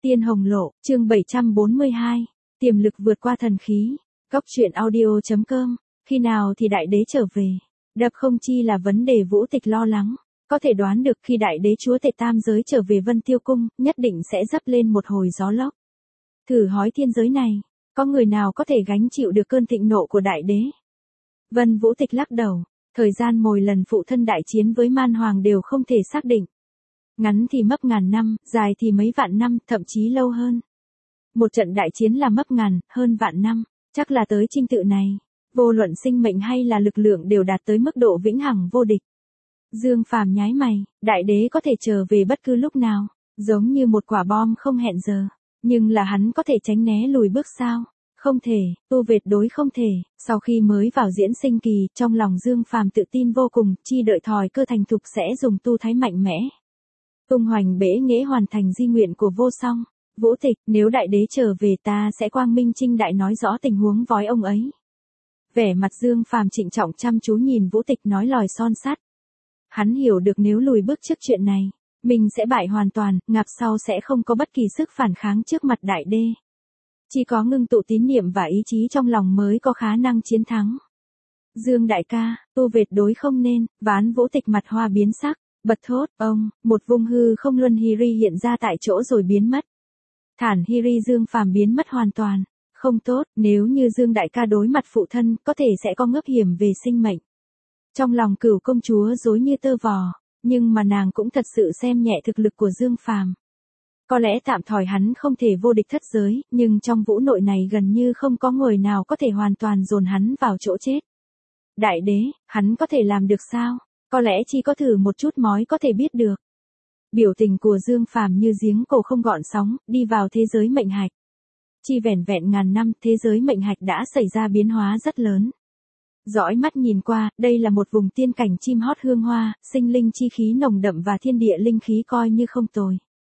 Tiên Hồng Lộ, chương 742, tiềm lực vượt qua thần khí. Góc truyện audio.com, khi nào thì đại đế trở về? Đập không chi là vấn đề Vũ Tịch lo lắng. Có thể đoán được khi đại đế chúa tể tam giới trở về Vân Tiêu Cung, nhất định sẽ dấp lên một hồi gió lốc. Thử hỏi thiên giới này, có người nào có thể gánh chịu được cơn thịnh nộ của đại đế? Vân Vũ Tịch lắc đầu, thời gian mỗi lần phụ thân đại chiến với Man Hoàng đều không thể xác định. Ngắn thì mất ngàn năm, dài thì mấy vạn năm, thậm chí lâu hơn. Một trận đại chiến là mất ngàn, hơn vạn năm, chắc là tới trinh tự này. Vô luận sinh mệnh hay là lực lượng đều đạt tới mức độ vĩnh hằng vô địch. Dương Phàm nháy mày, đại đế có thể trở về bất cứ lúc nào, giống như một quả bom không hẹn giờ. Nhưng là hắn có thể tránh né lùi bước sao? Không thể, tu vệt đối không thể. Sau khi mới vào diễn sinh kỳ, trong lòng Dương Phàm tự tin vô cùng, chi đợi thòi cơ thành thục sẽ dùng tu thái mạnh mẽ. Tung hoành bể nghệ hoàn thành di nguyện của vô song. Vũ Tịch, nếu đại đế trở về ta sẽ quang minh trinh đại nói rõ tình huống với ông ấy. Vẻ mặt Dương Phàm trịnh trọng chăm chú nhìn Vũ Tịch nói lòi son sắt. Hắn hiểu được nếu lùi bước trước chuyện này, mình sẽ bại hoàn toàn, ngạp sau sẽ không có bất kỳ sức phản kháng trước mặt đại đế. Chỉ có ngưng tụ tín niệm và ý chí trong lòng mới có khả năng chiến thắng. Dương đại ca, tu vệt đối không nên, Ván Vũ Tịch mặt hoa biến sắc, bật thốt, ông, một vung hư không luân Hiri hiện ra tại chỗ rồi biến mất. Thản Hiri Dương Phàm biến mất hoàn toàn. Không tốt, nếu như Dương đại ca đối mặt phụ thân, có thể sẽ có ngấp hiểm về sinh mệnh. Trong lòng Cửu công chúa rối như tơ vò, nhưng mà nàng cũng thật sự xem nhẹ thực lực của Dương Phàm. Có lẽ tạm thời hắn không thể vô địch thất giới, nhưng trong vũ nội này gần như không có người nào có thể hoàn toàn dồn hắn vào chỗ chết. Đại đế, hắn có thể làm được sao? Có lẽ chỉ có thử một chút mới có thể biết được. Biểu tình của Dương Phàm như giếng cổ không gợn sóng, đi vào thế giới mệnh hạch. Chỉ vẻn vẹn ngàn năm, thế giới mệnh hạch đã xảy ra biến hóa rất lớn. Dõi mắt nhìn qua, đây là một vùng tiên cảnh chim hót hương hoa, sinh linh chi khí nồng đậm và thiên địa linh khí coi như không tồi.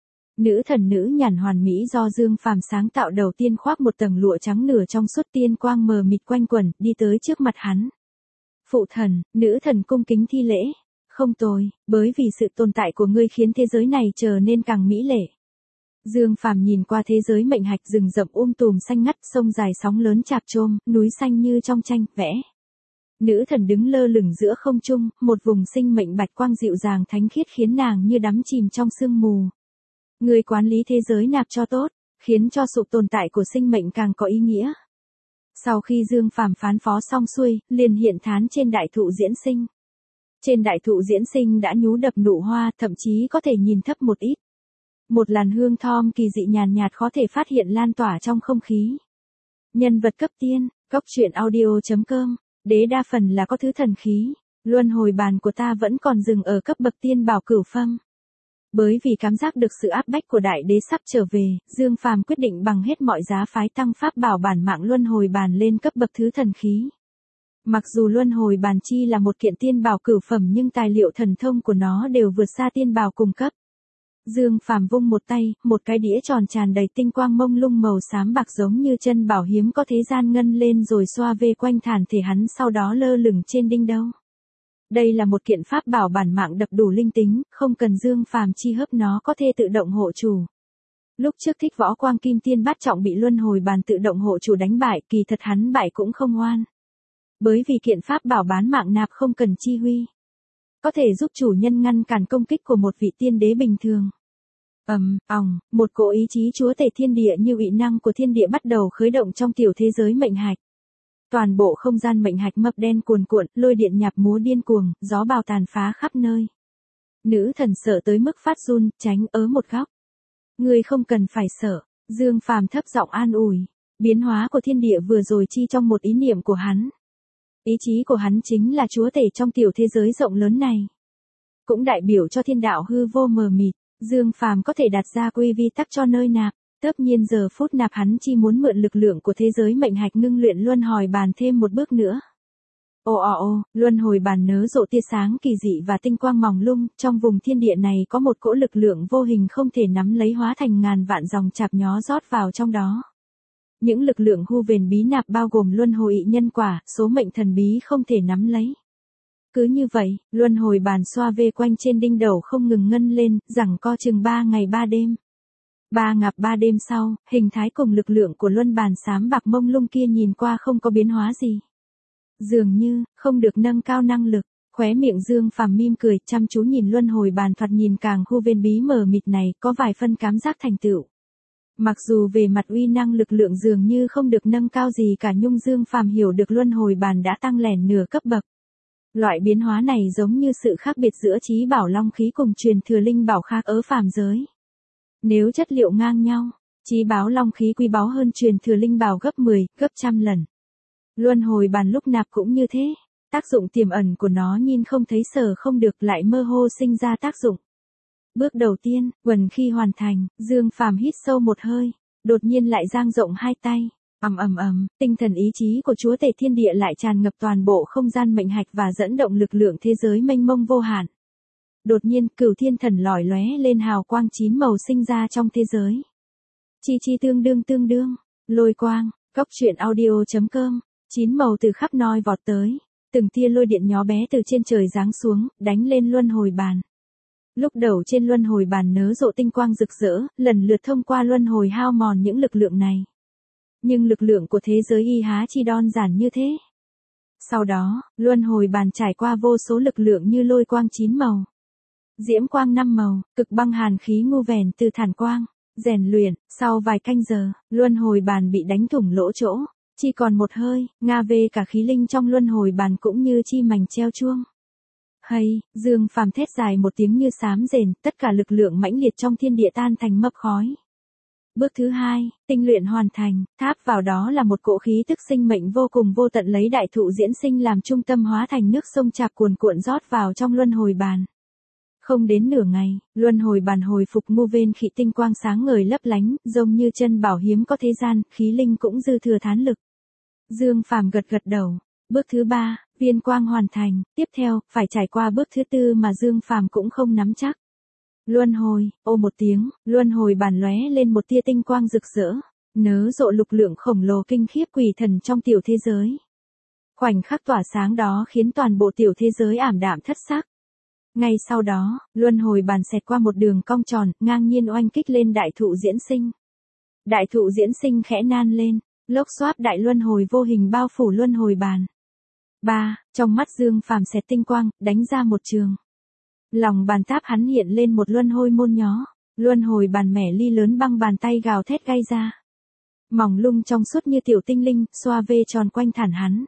Nữ thần nữ nhàn hoàn mỹ do Dương Phàm sáng tạo đầu tiên khoác một tầng lụa trắng nửa trong suốt tiên quang mờ mịt quanh quẩn, đi tới trước mặt hắn. Phụ thần, nữ thần cung kính thi lễ. Không tồi, bởi vì sự tồn tại của ngươi khiến thế giới này trở nên càng mỹ lệ. Dương Phàm nhìn qua thế giới mệnh hạch rừng rậm tùm xanh ngắt, sông dài sóng lớn chạp chôm, núi xanh như trong tranh vẽ. Nữ thần đứng lơ lửng giữa không trung, một vùng sinh mệnh bạch quang dịu dàng thánh khiết khiến nàng như đắm chìm trong sương mù. Người quản lý thế giới nạp cho tốt, khiến cho sự tồn tại của sinh mệnh càng có ý nghĩa. Sau khi Dương Phàm phán phó xong xuôi, liền hiện thán trên đại thụ diễn sinh. Trên đại thụ diễn sinh đã nhú đập nụ hoa, thậm chí có thể nhìn thấp một ít. Một làn hương thơm kỳ dị nhàn nhạt khó thể phát hiện lan tỏa trong không khí. Nhân vật cấp tiên, góc truyện audio.com, đế đa phần là có thứ thần khí, luân hồi bàn của ta vẫn còn dừng ở cấp bậc tiên bảo cửu phẩm. Bởi vì cảm giác được sự áp bách của đại đế sắp trở về, Dương Phàm quyết định bằng hết mọi giá phái tăng pháp bảo bản mạng luân hồi bàn lên cấp bậc thứ thần khí. Mặc dù luân hồi bàn chi là một kiện tiên bảo cửu phẩm nhưng tài liệu thần thông của nó đều vượt xa tiên bảo cùng cấp. Dương Phàm vung một tay, một cái đĩa tròn tràn đầy tinh quang mông lung màu xám bạc giống như chân bảo hiếm có thế gian ngân lên rồi xoa về quanh thản thể hắn, sau đó lơ lửng trên đinh đâu. Đây là một kiện pháp bảo bản mạng đập đủ linh tính, không cần Dương Phàm chi hấp nó có thể tự động hộ chủ. Lúc trước Thích Võ Quang Kim Tiên bát trọng bị luân hồi bàn tự động hộ chủ đánh bại, kỳ thật hắn bại cũng không oan. Bởi vì kiện pháp bảo bán mạng nạp không cần chi huy, có thể giúp chủ nhân ngăn cản công kích của một vị tiên đế bình thường. Một cỗ ý chí chúa tể thiên địa như uy năng của thiên địa bắt đầu khởi động trong tiểu thế giới mệnh hạch. Toàn bộ không gian mệnh hạch mập đen cuồn cuộn, lôi điện nhạp múa điên cuồng, gió bào tàn phá khắp nơi. Nữ thần sợ tới mức phát run, tránh ở một góc. Ngươi không cần phải sợ, Dương Phàm thấp giọng an ủi. Biến hóa của thiên địa vừa rồi chi trong một ý niệm của hắn. Ý chí của hắn chính là chúa tể trong tiểu thế giới rộng lớn này. Cũng đại biểu cho thiên đạo hư vô mờ mịt, Dương Phàm có thể đặt ra quy vi tắc cho nơi nạp. Tất nhiên giờ phút nạp hắn chi muốn mượn lực lượng của thế giới mệnh hạch ngưng luyện luân hồi bàn thêm một bước nữa. Luân hồi bàn nớ rộ tia sáng kỳ dị và tinh quang mỏng lung, trong vùng thiên địa này có một cỗ lực lượng vô hình không thể nắm lấy hóa thành ngàn vạn dòng chạp nhó rót vào trong đó. Những lực lượng hu vền bí nạp bao gồm luân hồi nhân quả, số mệnh thần bí không thể nắm lấy. Cứ như vậy, luân hồi bàn xoa về quanh trên đinh đầu không ngừng ngân lên, giằng co chừng 3 ngày 3 đêm. 3 ngạp 3 đêm sau, hình thái cùng lực lượng của luân bàn xám bạc mông lung kia nhìn qua không có biến hóa gì. Dường như, không được nâng cao năng lực. Khóe miệng Dương Phàm mỉm cười, chăm chú nhìn luân hồi bàn thoạt nhìn càng khu viên bí mờ mịt này, có vài phân cảm giác thành tựu. Mặc dù về mặt uy năng lực lượng dường như không được nâng cao gì cả, nhưng Dương Phàm hiểu được luân hồi bàn đã tăng lẻn nửa cấp bậc. Loại biến hóa này giống như sự khác biệt giữa chí bảo long khí cùng truyền thừa linh bảo khác ở phàm giới. Nếu chất liệu ngang nhau, chí bảo long khí quý báu hơn truyền thừa linh bảo gấp 10, gấp trăm lần. Luân hồi bàn lúc nạp cũng như thế. Tác dụng tiềm ẩn của nó nhìn không thấy sờ không được lại mơ hồ sinh ra tác dụng. Bước đầu tiên, quần khi hoàn thành, Dương Phàm hít sâu một hơi, đột nhiên lại dang rộng hai tay. Tinh thần ý chí của Chúa Tể Thiên Địa lại tràn ngập toàn bộ không gian mệnh hạch và dẫn động lực lượng thế giới mênh mông vô hạn. Đột nhiên, Cửu Thiên Thần lóe lên hào quang 9 màu sinh ra trong thế giới. Chi tương đương, lôi quang, goctruyện.audio.com, 9 màu từ khắp nơi vọt tới. Từng tia lôi điện nhỏ bé từ trên trời giáng xuống, đánh lên luân hồi bàn. Lúc đầu trên luân hồi bàn nớ rộ tinh quang rực rỡ, lần lượt thông qua luân hồi hao mòn những lực lượng này. Nhưng lực lượng của thế giới y há chi đơn giản như thế. Sau đó, luân hồi bàn trải qua vô số lực lượng như lôi quang 9 màu, diễm quang 5 màu, cực băng hàn khí ngu vèn từ thản quang, rèn luyện, sau vài canh giờ, luân hồi bàn bị đánh thủng lỗ chỗ. Chỉ còn một hơi, nga về cả khí linh trong luân hồi bàn cũng như chi mảnh treo chuông. Hay, Dương Phàm thét dài một tiếng như sám rền, tất cả lực lượng mãnh liệt trong thiên địa tan thành mấp khói. Bước thứ 2, tinh luyện hoàn thành, tháp vào đó là một cỗ khí tức sinh mệnh vô cùng vô tận lấy đại thụ diễn sinh làm trung tâm hóa thành nước sông chạc cuồn cuộn rót vào trong luân hồi bàn. Không đến nửa ngày, luân hồi bàn hồi phục ngu vên khị tinh quang sáng ngời lấp lánh, giống như chân bảo hiếm có thế gian, khí linh cũng dư thừa thán lực. Dương Phàm gật đầu. Bước thứ 3, viên quang hoàn thành, tiếp theo, phải trải qua bước thứ 4 mà Dương Phàm cũng không nắm chắc. Luân hồi, ô một tiếng, luân hồi bàn lóe lên một tia tinh quang rực rỡ, nớ rộ lực lượng khổng lồ kinh khiếp quỷ thần trong tiểu thế giới. Khoảnh khắc tỏa sáng đó khiến toàn bộ tiểu thế giới ảm đạm thất sắc. Ngay sau đó, luân hồi bàn xẹt qua một đường cong tròn, ngang nhiên oanh kích lên đại thụ diễn sinh. Đại thụ diễn sinh khẽ nan lên, lốc xoáy đại luân hồi vô hình bao phủ luân hồi bàn. 3, trong mắt Dương Phàm xẹt tinh quang, đánh ra một trường. Lòng bàn táp hắn hiện lên một luân hồi môn nhó, luân hồi bàn mẻ ly lớn băng bàn tay gào thét gay ra. Mỏng lung trong suốt như tiểu tinh linh, xoa vê tròn quanh thản hắn.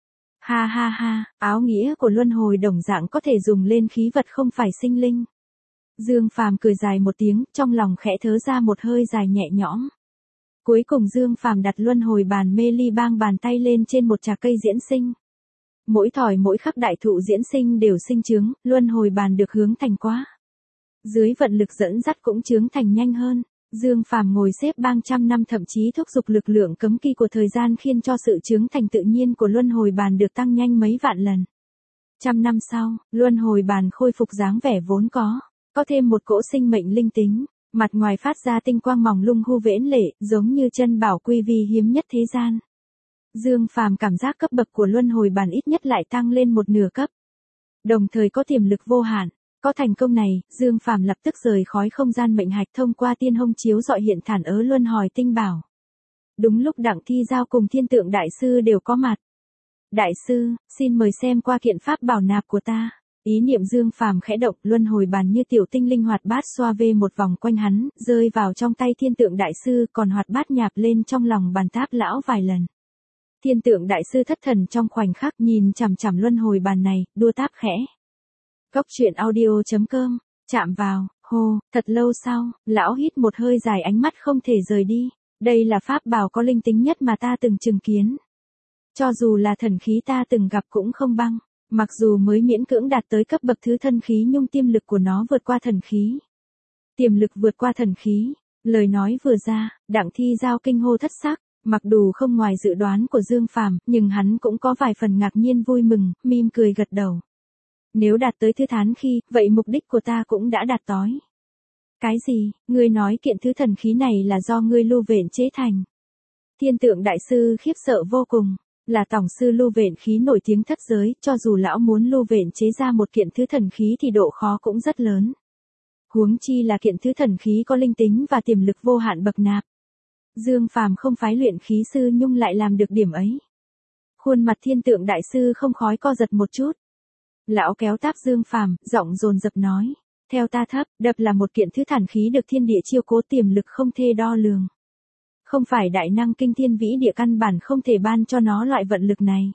Ha, áo nghĩa của luân hồi đồng dạng có thể dùng lên khí vật không phải sinh linh. Dương Phàm cười dài một tiếng, trong lòng khẽ thở ra một hơi dài nhẹ nhõm. Cuối cùng Dương Phàm đặt luân hồi bàn mê ly bang bàn tay lên trên một trà cây diễn sinh. Mỗi thỏi mỗi khắc đại thụ diễn sinh đều sinh trưởng, luân hồi bàn được hướng thành quá. Dưới vận lực dẫn dắt cũng trưởng thành nhanh hơn. Dương Phàm ngồi xếp bang trăm năm thậm chí thúc giục lực lượng cấm kỵ của thời gian khiến cho sự trưởng thành tự nhiên của luân hồi bàn được tăng nhanh mấy vạn lần. Trăm năm sau, luân hồi bàn khôi phục dáng vẻ vốn có thêm một cỗ sinh mệnh linh tính, mặt ngoài phát ra tinh quang mỏng lung hu vễn lệ, giống như chân bảo quy vi hiếm nhất thế gian. Dương Phàm cảm giác cấp bậc của luân hồi bàn ít nhất lại tăng lên một nửa cấp. Đồng thời có tiềm lực vô hạn. Có thành công này, Dương Phàm lập tức rời khỏi không gian mệnh hạch thông qua tiên hông chiếu dọi hiện thản ớ luân hồi tinh bảo. Đúng lúc Đặng Thi Giao cùng Thiên Tượng Đại Sư đều có mặt. Đại sư, xin mời xem qua kiện pháp bảo nạp của ta. Ý niệm Dương Phàm khẽ động, luân hồi bàn như tiểu tinh linh hoạt bát xoa vê một vòng quanh hắn, rơi vào trong tay Thiên Tượng Đại Sư, còn hoạt bát nhạp lên trong lòng bàn táp lão vài lần. Thiên Tượng Đại Sư thất thần trong khoảnh khắc nhìn chằm chằm luân hồi bàn này, đua táp khẽ. Goctruyện.audio.com, chạm vào, hô, thật lâu sau, lão hít một hơi dài ánh mắt không thể rời đi. Đây là pháp bảo có linh tính nhất mà ta từng chứng kiến. Cho dù là thần khí ta từng gặp cũng không bằng. Mặc dù mới miễn cưỡng đạt tới cấp bậc thứ thân khí nhưng tiềm lực của nó vượt qua thần khí. Tiềm lực vượt qua thần khí. Lời nói vừa ra, Đặng Thi Giao kinh hô thất sắc. Mặc dù không ngoài dự đoán của Dương Phàm, nhưng hắn cũng có vài phần ngạc nhiên vui mừng, mỉm cười gật đầu. Nếu đạt tới thứ thán khi, vậy mục đích của ta cũng đã đạt tới. Cái gì, ngươi nói kiện thứ thần khí này là do ngươi Lưu Vện chế thành? Thiên Tượng Đại Sư khiếp sợ vô cùng, là tổng sư Lưu Vện khí nổi tiếng thất giới, cho dù lão muốn Lưu Vện chế ra một kiện thứ thần khí thì độ khó cũng rất lớn. Huống chi là kiện thứ thần khí có linh tính và tiềm lực vô hạn bậc nạp. Dương Phàm không phái luyện khí sư nhưng lại làm được điểm ấy. Khuôn mặt Thiên Tượng đại sư không khói co giật một chút. Lão kéo táp Dương Phàm, giọng dồn dập nói, theo ta thấp, đập là một kiện thứ thần khí được thiên địa chiêu cố, tiềm lực không thể đo lường. Không phải đại năng kinh thiên vĩ địa căn bản không thể ban cho nó loại vận lực này.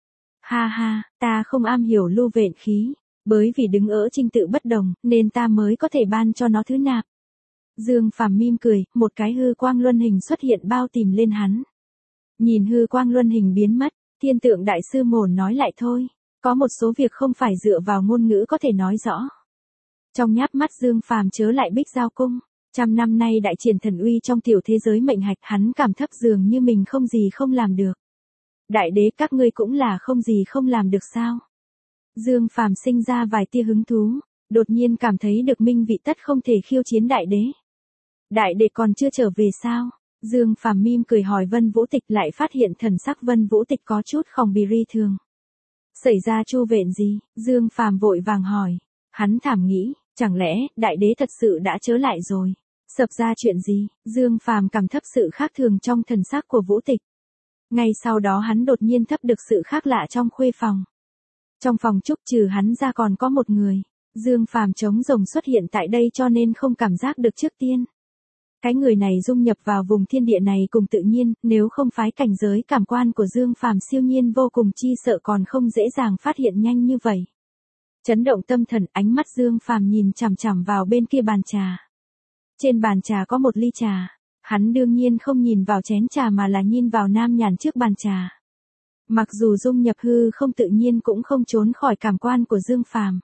Ha ha, ta không am hiểu lưu vện khí, bởi vì đứng ở trình tự bất đồng, nên ta mới có thể ban cho nó thứ nạp. Dương Phàm mỉm cười, một cái hư quang luân hình xuất hiện bao tìm lên hắn. Nhìn hư quang luân hình biến mất, Thiên Tượng đại sư mồn nói lại thôi, có một số việc không phải dựa vào ngôn ngữ có thể nói rõ. Trong nháp mắt Dương Phàm chớ lại Bích Giao Cung, 100 năm nay đại triển thần uy trong tiểu thế giới mệnh hạch, hắn cảm thấp dường như mình không gì không làm được. Đại đế, các ngươi cũng là không gì không làm được sao? Dương Phàm sinh ra vài tia hứng thú, đột nhiên cảm thấy được minh vị tất không thể khiêu chiến đại đế. Đại đế còn chưa trở về sao? Dương Phàm mỉm cười hỏi Vân Vũ Tịch, lại phát hiện thần sắc Vân Vũ Tịch có chút không bì ri thường. Xảy ra chu vện gì? Dương Phàm vội vàng hỏi. Hắn thảm nghĩ, chẳng lẽ đại đế thật sự đã trở lại rồi? Sập ra chuyện gì? Dương Phàm cảm thấp sự khác thường trong thần sắc của Vũ Tịch. Ngay sau đó hắn đột nhiên thấp được sự khác lạ trong khuê phòng. Trong phòng trúc trừ hắn ra còn có một người. Dương Phàm trống rồng xuất hiện tại đây cho nên không cảm giác được trước tiên. Cái người này dung nhập vào vùng thiên địa này cùng tự nhiên, nếu không phái cảnh giới cảm quan của Dương Phàm siêu nhiên vô cùng chi sợ còn không dễ dàng phát hiện nhanh như vậy. Chấn động tâm thần, ánh mắt Dương Phàm nhìn chằm chằm vào bên kia bàn trà. Trên bàn trà có một ly trà, hắn đương nhiên không nhìn vào chén trà mà là nhìn vào nam nhàn trước bàn trà. Mặc dù dung nhập hư không tự nhiên cũng không trốn khỏi cảm quan của Dương Phàm.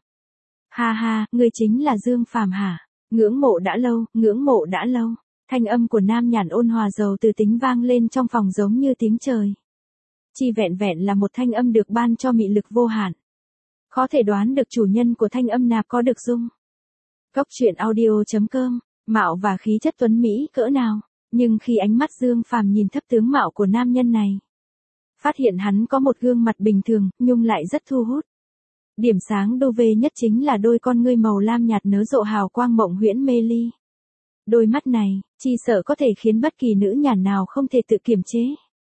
Ha ha, ngươi chính là Dương Phàm hả? Ngưỡng mộ đã lâu, ngưỡng mộ đã lâu. Thanh âm của nam nhàn ôn hòa giàu từ tính vang lên trong phòng giống như tiếng trời. Chỉ vẹn vẹn là một thanh âm được ban cho mị lực vô hạn. Khó thể đoán được chủ nhân của thanh âm nạp có được dung. Cốc truyện audio.com, mạo và khí chất tuấn Mỹ cỡ nào, nhưng khi ánh mắt Dương Phàm nhìn thấp tướng mạo của nam nhân này. Phát hiện hắn có một gương mặt bình thường, nhưng lại rất thu hút. Điểm sáng đô vê nhất chính là đôi con ngươi màu lam nhạt nớ rộ hào quang mộng huyễn mê ly. Đôi mắt này, chi sợ có thể khiến bất kỳ nữ nhàn nào không thể tự kiềm chế.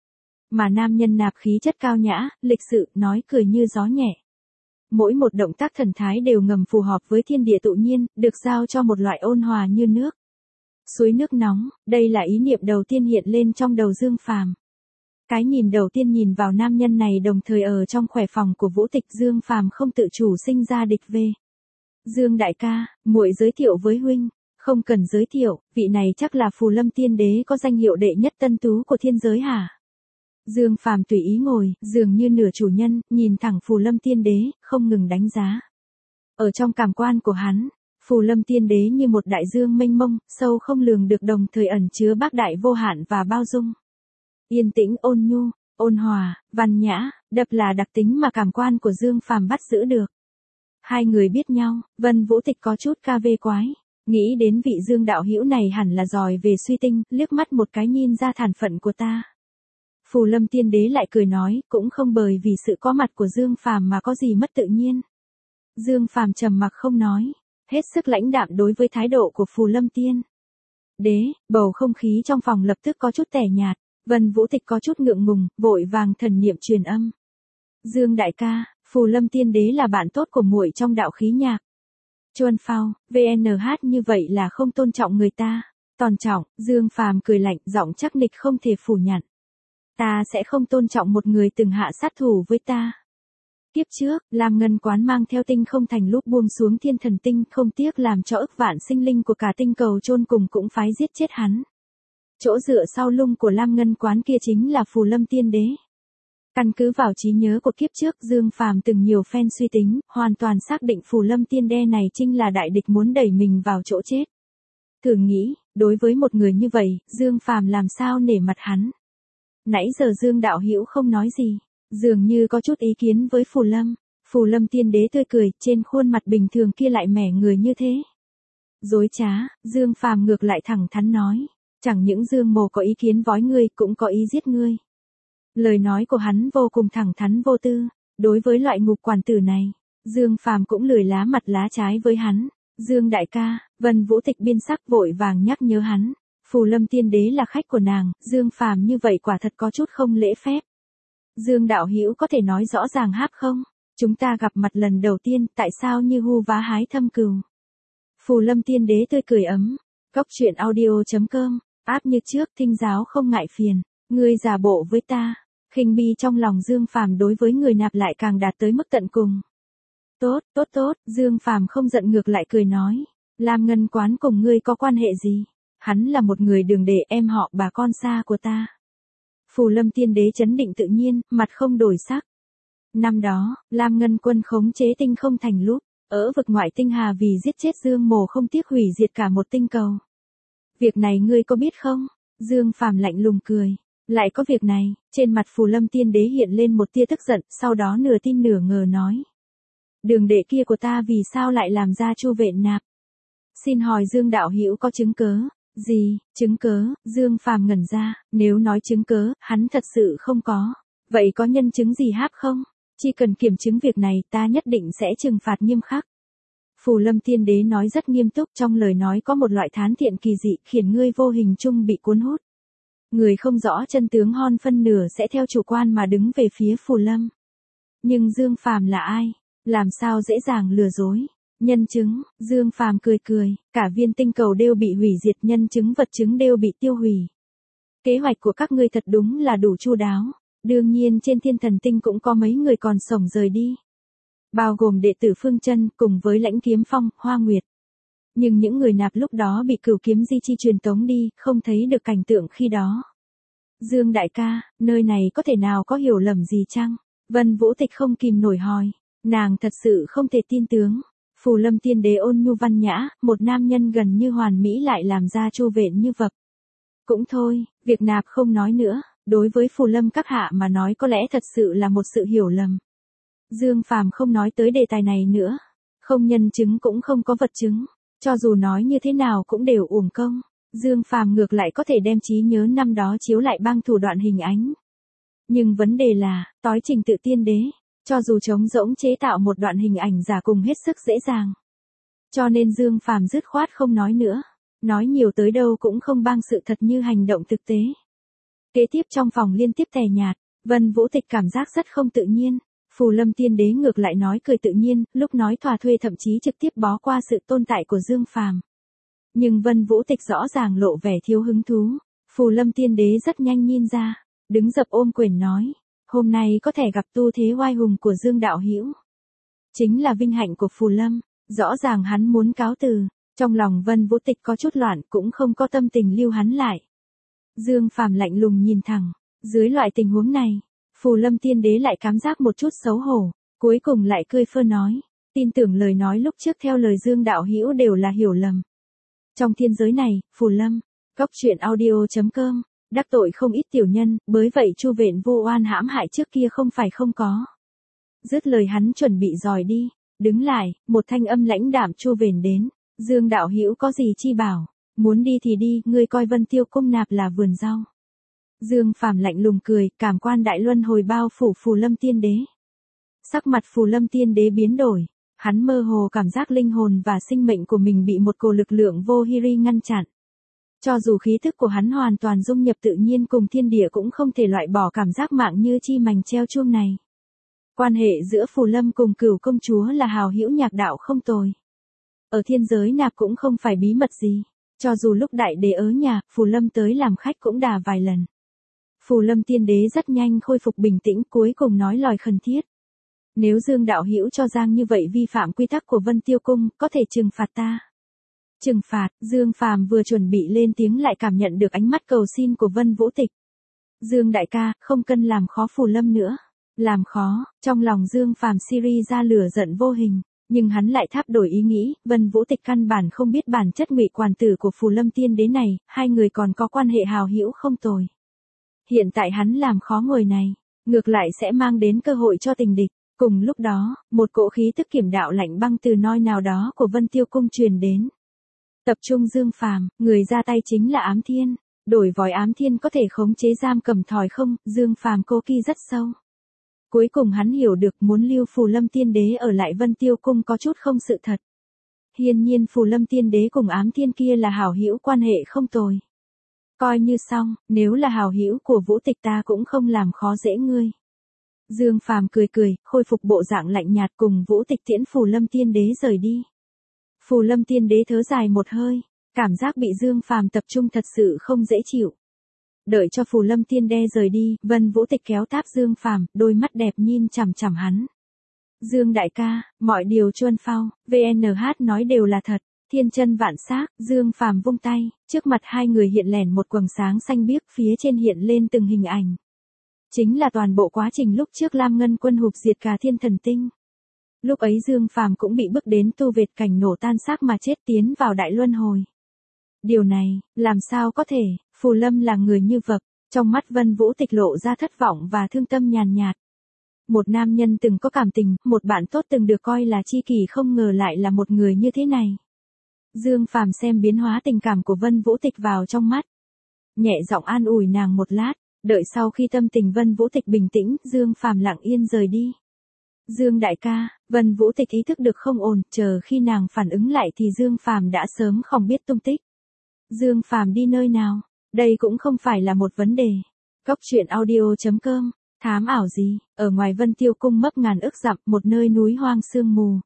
Mà nam nhân nạp khí chất cao nhã, lịch sự, nói cười như gió nhẹ. Mỗi một động tác thần thái đều ngầm phù hợp với thiên địa tự nhiên, được giao cho một loại ôn hòa như nước. Suối nước nóng, đây là ý niệm đầu tiên hiện lên trong đầu Dương Phàm. Cái nhìn đầu tiên nhìn vào nam nhân này đồng thời ở trong khỏe phòng của Vũ Tịch, Dương Phàm không tự chủ sinh ra địch về. Dương đại ca, muội giới thiệu với huynh. Không cần giới thiệu, vị này chắc là Phù Lâm Tiên Đế có danh hiệu đệ nhất tân tú của thiên giới hả? Dương Phàm tùy ý ngồi, dường như nửa chủ nhân, nhìn thẳng Phù Lâm Tiên Đế, không ngừng đánh giá. Ở trong cảm quan của hắn, Phù Lâm Tiên Đế như một đại dương mênh mông, sâu không lường được đồng thời ẩn chứa bác đại vô hạn và bao dung. Yên tĩnh, ôn nhu, ôn hòa, văn nhã, đập là đặc tính mà cảm quan của Dương Phàm bắt giữ được. Hai người biết nhau, Vân Vũ Tịch có chút ca vê quái. Nghĩ đến vị Dương đạo hữu này hẳn là giỏi về suy tinh, liếc mắt một cái nhìn ra thản phận của ta. Phù Lâm Tiên Đế lại cười nói, cũng không bởi vì sự có mặt của Dương Phàm mà có gì mất tự nhiên. Dương Phàm trầm mặc không nói, hết sức lãnh đạm đối với thái độ của Phù Lâm Tiên Đế, bầu không khí trong phòng lập tức có chút tẻ nhạt, Vân Vũ Tịch có chút ngượng ngùng, vội vàng thần niệm truyền âm. Dương đại ca, Phù Lâm Tiên Đế là bạn tốt của muội trong đạo khí nhạc. Chuân phao, VNH như vậy là không tôn trọng người ta. Tôn trọng, Dương Phàm cười lạnh, giọng chắc nịch không thể phủ nhận. Ta sẽ không tôn trọng một người từng hạ sát thủ với ta. Kiếp trước, Lam Ngân Quán mang theo tinh không thành lúc buông xuống thiên thần tinh, không tiếc làm cho ức vạn sinh linh của cả tinh cầu chôn cùng cũng phái giết chết hắn. Chỗ dựa sau lưng của Lam Ngân Quán kia chính là Phù Lâm Tiên Đế. Căn cứ vào trí nhớ của kiếp trước, Dương Phàm từng nhiều phen suy tính, hoàn toàn xác định Phù Lâm Tiên Đế này chính là đại địch muốn đẩy mình vào chỗ chết. Thử nghĩ, đối với một người như vậy, Dương Phàm làm sao nể mặt hắn. Nãy giờ Dương đạo hữu không nói gì, dường như có chút ý kiến với Phù Lâm. Phù Lâm Tiên Đế tươi cười, trên khuôn mặt bình thường kia lại mẻ người như thế. Dối trá, Dương Phàm ngược lại thẳng thắn nói, chẳng những Dương mồ có ý kiến vói ngươi, cũng có ý giết ngươi. Lời nói của hắn vô cùng thẳng thắn vô tư, đối với loại ngục quản tử này, Dương Phàm cũng lười lá mặt lá trái với hắn. Dương đại ca, Vân Vũ Tịch biên sắc vội vàng nhắc nhớ hắn. Phù Lâm Tiên Đế là khách của nàng, Dương Phàm như vậy quả thật có chút không lễ phép. Dương đạo hữu có thể nói rõ ràng háp không? Chúng ta gặp mặt lần đầu tiên, tại sao như hu vá hái thâm cừu? Phù Lâm Tiên Đế tươi cười ấm. Góc truyện audio.com, áp như trước, thinh giáo không ngại phiền. Ngươi giả bộ với ta. Khinh bi trong lòng Dương Phàm đối với người nạp lại càng đạt tới mức tận cùng. Tốt, Dương Phàm không giận ngược lại cười nói. Lam Ngân Quán cùng ngươi có quan hệ gì? Hắn là một người đường đệ em họ bà con xa của ta. Phù Lâm Tiên Đế chấn định tự nhiên, mặt không đổi sắc. Năm đó, Lam Ngân Quân khống chế tinh không thành lúc, ở vực ngoại tinh hà vì giết chết Dương Mồ không tiếc hủy diệt cả một tinh cầu. Việc này ngươi có biết không? Dương Phàm lạnh lùng cười. Lại có việc này, trên mặt Phù Lâm Tiên Đế hiện lên một tia tức giận, sau đó nửa tin nửa ngờ nói. Đường đệ kia của ta vì sao lại làm ra Chu Vện Nạp? Xin hỏi Dương đạo hữu có chứng cớ? Gì, chứng cớ? Dương Phàm ngẩn ra, nếu nói chứng cớ, hắn thật sự không có. Vậy có nhân chứng gì háp không? Chỉ cần kiểm chứng việc này ta nhất định sẽ trừng phạt nghiêm khắc. Phù Lâm Tiên Đế nói rất nghiêm túc, trong lời nói có một loại thán thiện kỳ dị khiến ngươi vô hình chung bị cuốn hút. Người không rõ chân tướng hơn phân nửa sẽ theo chủ quan mà đứng về phía Phù Lâm. Nhưng Dương Phàm là ai? Làm sao dễ dàng lừa dối? Nhân chứng, Dương Phàm cười, cả viên tinh cầu đều bị hủy diệt, nhân chứng vật chứng đều bị tiêu hủy. Kế hoạch của các ngươi thật đúng là đủ chu đáo. Đương nhiên trên Thiên Thần Tinh cũng có mấy người còn sống rời đi. Bao gồm đệ tử Phương Chân cùng với Lãnh Kiếm Phong, Hoa Nguyệt. Nhưng những người nạp lúc đó bị Cửu Kiếm Di Chi truyền tống đi, không thấy được cảnh tượng khi đó. Dương đại ca, nơi này có thể nào có hiểu lầm gì chăng? Vân Vũ Tịch không kìm nổi hỏi. Nàng thật sự không thể tin tưởng. Phù Lâm Tiên Đế ôn nhu văn nhã, một nam nhân gần như hoàn mỹ lại làm ra Chu Vện như vật. Cũng thôi, việc nạp không nói nữa, đối với Phù Lâm các hạ mà nói có lẽ thật sự là một sự hiểu lầm. Dương Phàm không nói tới đề tài này nữa. Không nhân chứng cũng không có vật chứng, cho dù nói như thế nào cũng đều uổng công. Dương Phàm ngược lại có thể đem trí nhớ năm đó chiếu lại bằng thủ đoạn hình ánh. Nhưng vấn đề là, tối trình tự tiên đế, cho dù trống rỗng chế tạo một đoạn hình ảnh giả cùng hết sức dễ dàng. Cho nên Dương Phàm dứt khoát không nói nữa. Nói nhiều tới đâu cũng không bằng sự thật như hành động thực tế. Kế tiếp trong phòng liên tiếp tè nhạt, Vân Vũ Tịch cảm giác rất không tự nhiên. Phù Lâm Tiên Đế ngược lại nói cười tự nhiên, lúc nói thỏa thuê thậm chí trực tiếp bó qua sự tồn tại của Dương Phàm. Nhưng Vân Vũ Tịch rõ ràng lộ vẻ thiếu hứng thú. Phù Lâm Tiên Đế rất nhanh nhìn ra, đứng dập ôm quyền nói, hôm nay có thể gặp tu thế oai hùng của Dương đạo hữu, chính là vinh hạnh của Phù Lâm. Rõ ràng hắn muốn cáo từ. Trong lòng Vân Vũ Tịch có chút loạn, cũng không có tâm tình lưu hắn lại. Dương Phàm lạnh lùng nhìn thẳng. Dưới loại tình huống này, Phù Lâm Tiên Đế lại cảm giác một chút xấu hổ, cuối cùng lại cười phơ nói, tin tưởng lời nói lúc trước theo lời Dương đạo hữu đều là hiểu lầm. Trong thiên giới này, Phù Lâm, góc truyện audio.com, đắc tội không ít tiểu nhân, bởi vậy Chu Vện vô oan hãm hại trước kia không phải không có. Dứt lời hắn chuẩn bị dòi đi, đứng lại, một thanh âm lãnh đạm Chu Vện đến, Dương đạo hữu có gì chi bảo, muốn đi thì đi, ngươi coi Vân Tiêu Cung nạp là vườn rau. Dương Phàm lạnh lùng cười, cảm quan đại luân hồi bao phủ Phù Lâm Tiên Đế. Sắc mặt Phù Lâm Tiên Đế biến đổi, hắn mơ hồ cảm giác linh hồn và sinh mệnh của mình bị một cổ lực lượng vô hiri ngăn chặn. Cho dù khí thức của hắn hoàn toàn dung nhập tự nhiên cùng thiên địa cũng không thể loại bỏ cảm giác mạng như chi mành treo chuông này. Quan hệ giữa Phù Lâm cùng Cửu công chúa là hào hữu nhạc đạo không tồi. Ở thiên giới nạp cũng không phải bí mật gì, cho dù lúc đại đế ở nhà, Phù Lâm tới làm khách cũng đà vài lần. Phù Lâm Tiên Đế rất nhanh khôi phục bình tĩnh, cuối cùng nói lời khẩn thiết. Nếu Dương đạo hữu cho rằng như vậy vi phạm quy tắc của Vân Tiêu Cung, có thể trừng phạt ta. Trừng phạt? Dương Phàm vừa chuẩn bị lên tiếng lại cảm nhận được ánh mắt cầu xin của Vân Vũ Tịch. Dương đại ca, không cần làm khó Phù Lâm nữa. Làm khó? Trong lòng Dương Phàm Siri ra lửa giận vô hình, nhưng hắn lại tháp đổi ý nghĩ, Vân Vũ Tịch căn bản không biết bản chất ngụy quản tử của Phù Lâm Tiên Đế này, hai người còn có quan hệ hào hữu không tồi. Hiện tại hắn làm khó người này, ngược lại sẽ mang đến cơ hội cho tình địch. Cùng lúc đó, một cỗ khí tức kiểm đạo lạnh băng từ nơi nào đó của Vân Tiêu Cung truyền đến. Tập trung Dương Phàm, người ra tay chính là Ám Thiên. Đổi vòi Ám Thiên có thể khống chế giam cầm thỏi không? Dương Phàm cô kỳ rất sâu. Cuối cùng hắn hiểu được muốn lưu Phù Lâm Tiên Đế ở lại Vân Tiêu Cung có chút không sự thật. Hiển nhiên Phù Lâm Tiên Đế cùng Ám Thiên kia là hảo hữu quan hệ không tồi. Coi như xong, nếu là hảo hữu của Vũ Tịch ta cũng không làm khó dễ ngươi. Dương Phàm cười cười, khôi phục bộ dạng lạnh nhạt cùng Vũ Tịch tiễn Phù Lâm Tiên Đế rời đi. Phù Lâm Tiên Đế thở dài một hơi, cảm giác bị Dương Phàm tập trung thật sự không dễ chịu. Đợi cho Phù Lâm Tiên Đế rời đi, Vân Vũ Tịch kéo táp Dương Phàm, đôi mắt đẹp nhìn chằm chằm hắn. Dương đại ca, mọi điều chuân phao, VNH nói đều là thật, thiên chân vạn xác, Dương Phàm vung tay, trước mặt hai người hiện lẻn một quầng sáng xanh biếc, phía trên hiện lên từng hình ảnh. Chính là toàn bộ quá trình lúc trước Lam Ngân Quân hụp diệt cả thiên thần tinh. Lúc ấy Dương Phàm cũng bị bức đến tu vệt cảnh nổ tan xác mà chết tiến vào đại luân hồi. Điều này, làm sao có thể, Phù Lâm là người như vật, trong mắt Vân Vũ Tịch lộ ra thất vọng và thương tâm nhàn nhạt. Một nam nhân từng có cảm tình, một bạn tốt từng được coi là tri kỷ không ngờ lại là một người như thế này. Dương Phàm xem biến hóa tình cảm của Vân Vũ Tịch vào trong mắt. Nhẹ giọng an ủi nàng một lát, đợi sau khi tâm tình Vân Vũ Tịch bình tĩnh, Dương Phàm lặng yên rời đi. Dương đại ca, Vân Vũ Tịch ý thức được không ổn, chờ khi nàng phản ứng lại thì Dương Phàm đã sớm không biết tung tích. Dương Phàm đi nơi nào? Đây cũng không phải là một vấn đề. Cốc truyện audio.com, thám ảo gì? Ở ngoài Vân Tiêu Cung mấp ngàn ức dặm, một nơi núi hoang sương mù.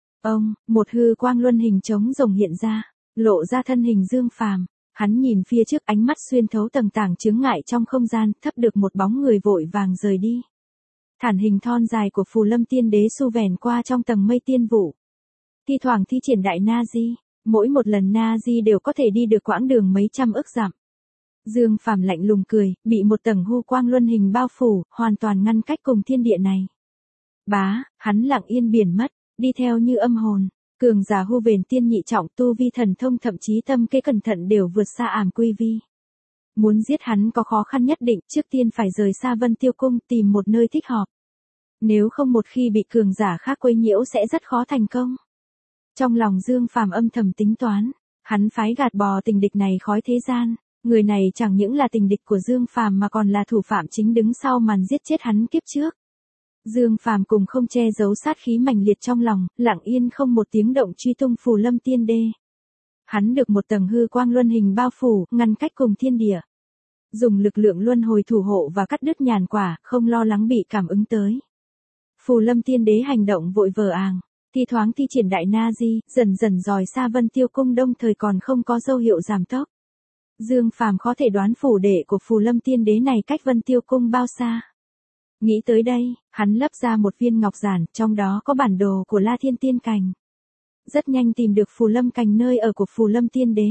Một hư quang luân hình trống rồng hiện ra, lộ ra thân hình Dương Phàm. Hắn nhìn phía trước, ánh mắt xuyên thấu tầng tảng chướng ngại trong không gian, thấp được một bóng người vội vàng rời đi. Thản hình thon dài của Phù Lâm Tiên Đế xu vèn qua trong tầng mây tiên vụ. Thi thoảng thi triển đại na di, mỗi một lần na di đều có thể đi được quãng đường mấy trăm ức dặm. Dương Phàm lạnh lùng cười, bị một tầng hư quang luân hình bao phủ, hoàn toàn ngăn cách cùng thiên địa này. Bá, hắn lặng yên biển mất, đi theo như âm hồn. Cường giả hư vền tiên nhị trọng, tu vi thần thông thậm chí tâm kế cẩn thận đều vượt xa ảm quy vi. Muốn giết hắn có khó khăn nhất định, trước tiên phải rời xa Vân Tiêu Cung, tìm một nơi thích hợp. Nếu không một khi bị cường giả khác quấy nhiễu sẽ rất khó thành công. Trong lòng Dương Phàm âm thầm tính toán, hắn phái gạt bò tình địch này khói thế gian, người này chẳng những là tình địch của Dương Phàm mà còn là thủ phạm chính đứng sau màn giết chết hắn kiếp trước. Dương Phàm cùng không che giấu sát khí mãnh liệt trong lòng, lặng yên không một tiếng động truy tung Phù Lâm Tiên Đế. Hắn được một tầng hư quang luân hình bao phủ, ngăn cách cùng thiên địa. Dùng lực lượng luân hồi thủ hộ và cắt đứt nhàn quả, không lo lắng bị cảm ứng tới. Phù Lâm Tiên Đế hành động vội vờ àng, thi thoáng thi triển đại na di, dần dần dòi xa Vân Tiêu Cung, đồng thời còn không có dấu hiệu giảm tốc. Dương Phàm khó thể đoán phủ đệ của Phù Lâm Tiên Đế này cách Vân Tiêu Cung bao xa. Nghĩ tới đây, hắn lấp ra một viên ngọc giản, trong đó có bản đồ của La Thiên Tiên Cảnh. Rất nhanh tìm được Phù Lâm Cảnh, nơi ở của Phù Lâm Tiên Đế.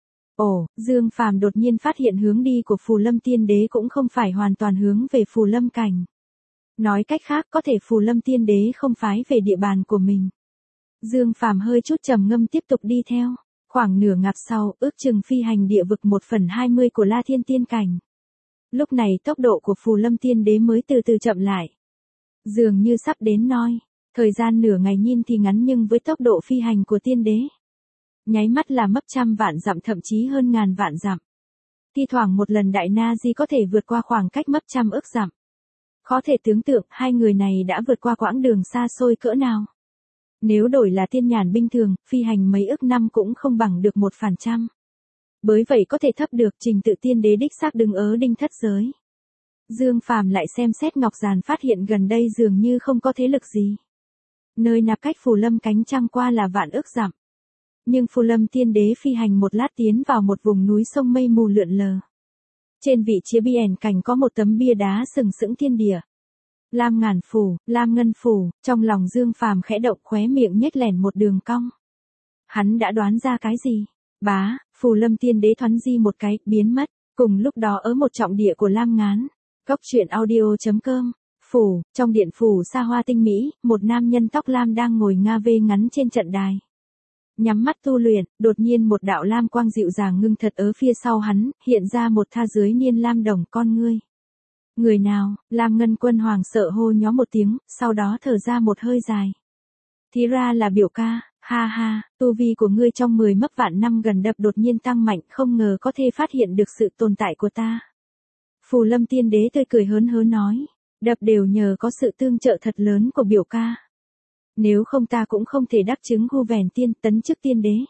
Dương Phàm đột nhiên phát hiện hướng đi của Phù Lâm Tiên Đế cũng không phải hoàn toàn hướng về Phù Lâm Cảnh. Nói cách khác, có thể Phù Lâm Tiên Đế không phái về địa bàn của mình. Dương Phàm hơi chút trầm ngâm tiếp tục đi theo. Khoảng nửa ngạc sau, ước chừng phi hành địa vực 1/20 của La Thiên Tiên Cảnh. Lúc này tốc độ của Phù Lâm Tiên Đế mới từ từ chậm lại. Dường như sắp đến noi. Thời gian nửa ngày nhìn thì ngắn nhưng với tốc độ phi hành của Tiên Đế, nháy mắt là mất trăm vạn dặm, thậm chí hơn ngàn vạn dặm. Thi thoảng một lần đại na di có thể vượt qua khoảng cách mất trăm ức dặm. Khó thể tưởng tượng hai người này đã vượt qua quãng đường xa xôi cỡ nào. Nếu đổi là tiên nhàn bình thường, phi hành mấy ức năm cũng không bằng được 1%. Bởi vậy có thể thấp được trình tự Tiên Đế đích xác đứng ở đinh thất giới. Dương Phàm lại xem xét ngọc giản, phát hiện gần đây dường như không có thế lực gì. Nơi nạp cách Phù Lâm cánh trăng qua là vạn ức dặm. Nhưng Phù Lâm Tiên Đế phi hành một lát tiến vào một vùng núi sông mây mù lượn lờ. Trên vị trí biển cảnh có một tấm bia đá sừng sững thiên địa. Lam ngàn phủ, Lam ngân phủ, trong lòng Dương Phàm khẽ động, khóe miệng nhếch lẻn một đường cong. Hắn đã đoán ra cái gì? Bá, Phù Lâm Tiên Đế thoáng di một cái, biến mất. Cùng lúc đó ở một trọng địa của Lam Ngán. Cốc truyện audio.com. Phủ, trong điện phủ xa hoa tinh mỹ, một nam nhân tóc lam đang ngồi nga vê ngắn trên trận đài. Nhắm mắt tu luyện, đột nhiên một đạo lam quang dịu dàng ngưng thật ở phía sau hắn, hiện ra một tha dưới niên lam đồng con ngươi. Người nào? Lam Ngân Quân hoàng sợ hô nhó một tiếng, sau đó thở ra một hơi dài. Thì ra là biểu ca, ha ha, tu vi của ngươi trong 10 mấp vạn năm gần đập đột nhiên tăng mạnh, không ngờ có thể phát hiện được sự tồn tại của ta. Phù Lâm Tiên Đế tươi cười hớn hớn nói, đập đều nhờ có sự tương trợ thật lớn của biểu ca. Nếu không ta cũng không thể đắc chứng hu vèn tiên tấn chức tiên đế.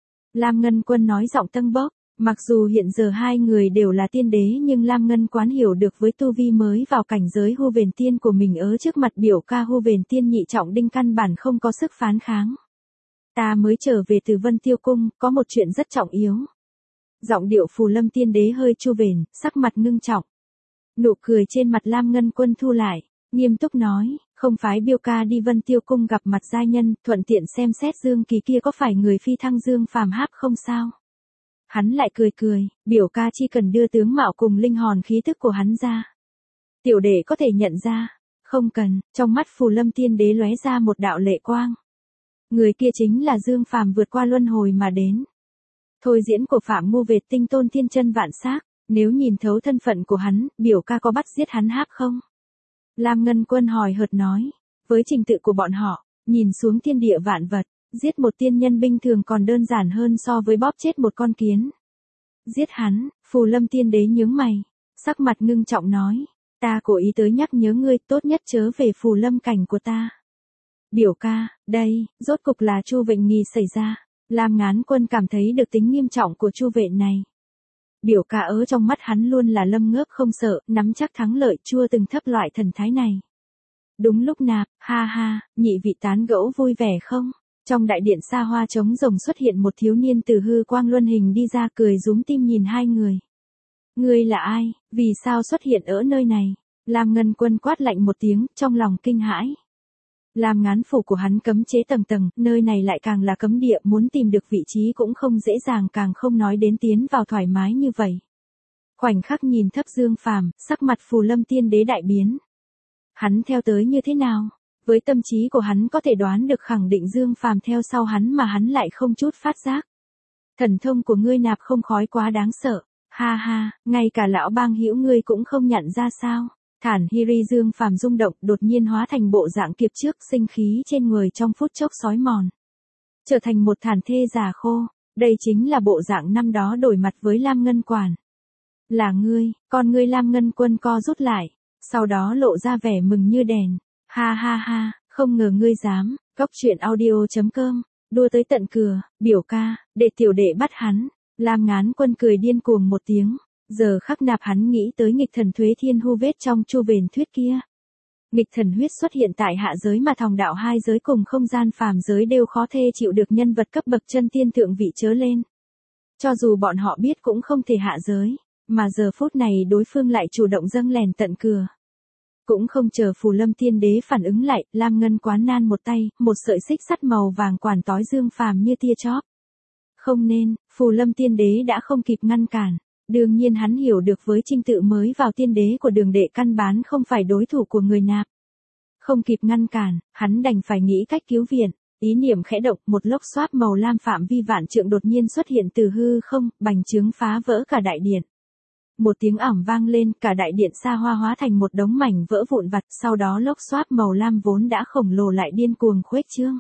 Lam Ngân Quân nói giọng tâng bốc, mặc dù hiện giờ hai người đều là tiên đế nhưng Lam Ngân Quán hiểu được với tu vi mới vào cảnh giới hu vền tiên của mình ở trước mặt biểu ca hu vền tiên nhị trọng đinh căn bản không có sức phán kháng. Ta mới trở về từ Vân Tiêu Cung, có một chuyện rất trọng yếu. Giọng điệu Phù Lâm tiên đế hơi chu vền, sắc mặt ngưng trọng. Nụ cười trên mặt Lam Ngân Quân thu lại, nghiêm túc nói, không phái Biêu ca đi Vân Tiêu Cung gặp mặt giai nhân, thuận tiện xem xét Dương Kỳ kia có phải người phi thăng Dương phàm háp không sao. Hắn lại cười cười, biểu ca chỉ cần đưa tướng mạo cùng linh hồn khí thức của hắn ra. Tiểu đệ có thể nhận ra, không cần, trong mắt Phù Lâm tiên đế lóe ra một đạo lệ quang. Người kia chính là Dương phàm vượt qua luân hồi mà đến. Thôi diễn của Phạm Ngu Vệt tinh tôn thiên chân vạn xác, nếu nhìn thấu thân phận của hắn, biểu ca có bắt giết hắn háp không? Lam Ngân Quân hỏi hợt nói, với trình tự của bọn họ, nhìn xuống thiên địa vạn vật, giết một tiên nhân bình thường còn đơn giản hơn so với bóp chết một con kiến. Giết hắn, Phù Lâm tiên đế nhướng mày, sắc mặt ngưng trọng nói, ta cố ý tới nhắc nhớ ngươi, tốt nhất chớ về Phù Lâm cảnh của ta. Biểu ca, đây, rốt cục là Chu Vịnh Nghi xảy ra. Lam Ngán Quân cảm thấy được tính nghiêm trọng của Chu Vệ này. Biểu ca ở trong mắt hắn luôn là lâm ngớp không sợ, nắm chắc thắng lợi, chưa từng thấp loại thần thái này. Đúng lúc nạp, ha ha, nhị vị tán gẫu vui vẻ không? Trong đại điện xa hoa trống rồng xuất hiện một thiếu niên từ hư quang luân hình đi ra, cười rúm tim nhìn hai người. Ngươi là ai, vì sao xuất hiện ở nơi này? Lam Ngân Quân quát lạnh một tiếng, trong lòng kinh hãi. Lam Ngán phủ của hắn cấm chế tầng tầng, nơi này lại càng là cấm địa, muốn tìm được vị trí cũng không dễ dàng, càng không nói đến tiến vào thoải mái như vậy. Khoảnh khắc nhìn thấp Dương phàm, sắc mặt Phù Lâm tiên đế đại biến. Hắn theo tới như thế nào? Với tâm trí của hắn có thể đoán được khẳng định Dương phàm theo sau hắn mà hắn lại không chút phát giác. Thần thông của ngươi nạp không khói quá đáng sợ, ha ha, ngay cả lão bang hữu ngươi cũng không nhận ra sao? Thản Hiri Dương phàm rung động, đột nhiên hóa thành bộ dạng kiếp trước, sinh khí trên người trong phút chốc xói mòn. Trở thành một thản thê già khô, đây chính là bộ dạng năm đó đổi mặt với Lam Ngân Quản. Là ngươi, con ngươi Lam Ngân Quân co rút lại, sau đó lộ ra vẻ mừng như đèn. Ha ha ha, không ngờ ngươi dám, Cóc Truyện Audio.com, đua tới tận cửa, biểu ca, để tiểu đệ bắt hắn. Lam Ngán Quân cười điên cuồng một tiếng. Giờ khắc nạp hắn nghĩ tới nghịch thần Thuế Thiên Hu Vết trong Chu Vền thuyết kia. Nghịch thần huyết xuất hiện tại hạ giới mà thòng đạo hai giới cùng không gian phàm giới đều khó thê chịu được nhân vật cấp bậc chân tiên thượng vị chớ lên. Cho dù bọn họ biết cũng không thể hạ giới, mà giờ phút này đối phương lại chủ động dâng lèn tận cửa. Cũng không chờ Phù Lâm tiên đế phản ứng lại, Lam Ngân Quán nan một tay, một sợi xích sắt màu vàng quản tói Dương phàm như tia chóp. Không nên, Phù Lâm tiên đế đã không kịp ngăn cản. Đương nhiên hắn hiểu được với trình tự mới vào tiên đế của Đường Đệ căn bản không phải đối thủ của người nạp. Không kịp ngăn cản, hắn đành phải nghĩ cách cứu viện. Ý niệm khẽ động, một lốc xoáy màu lam phạm vi vạn trượng đột nhiên xuất hiện từ hư không, bành trướng phá vỡ cả đại điện. Một tiếng ỏng vang lên, cả đại điện xa hoa hóa thành một đống mảnh vỡ vụn vặt, sau đó lốc xoáy màu lam vốn đã khổng lồ lại điên cuồng khuếch trương.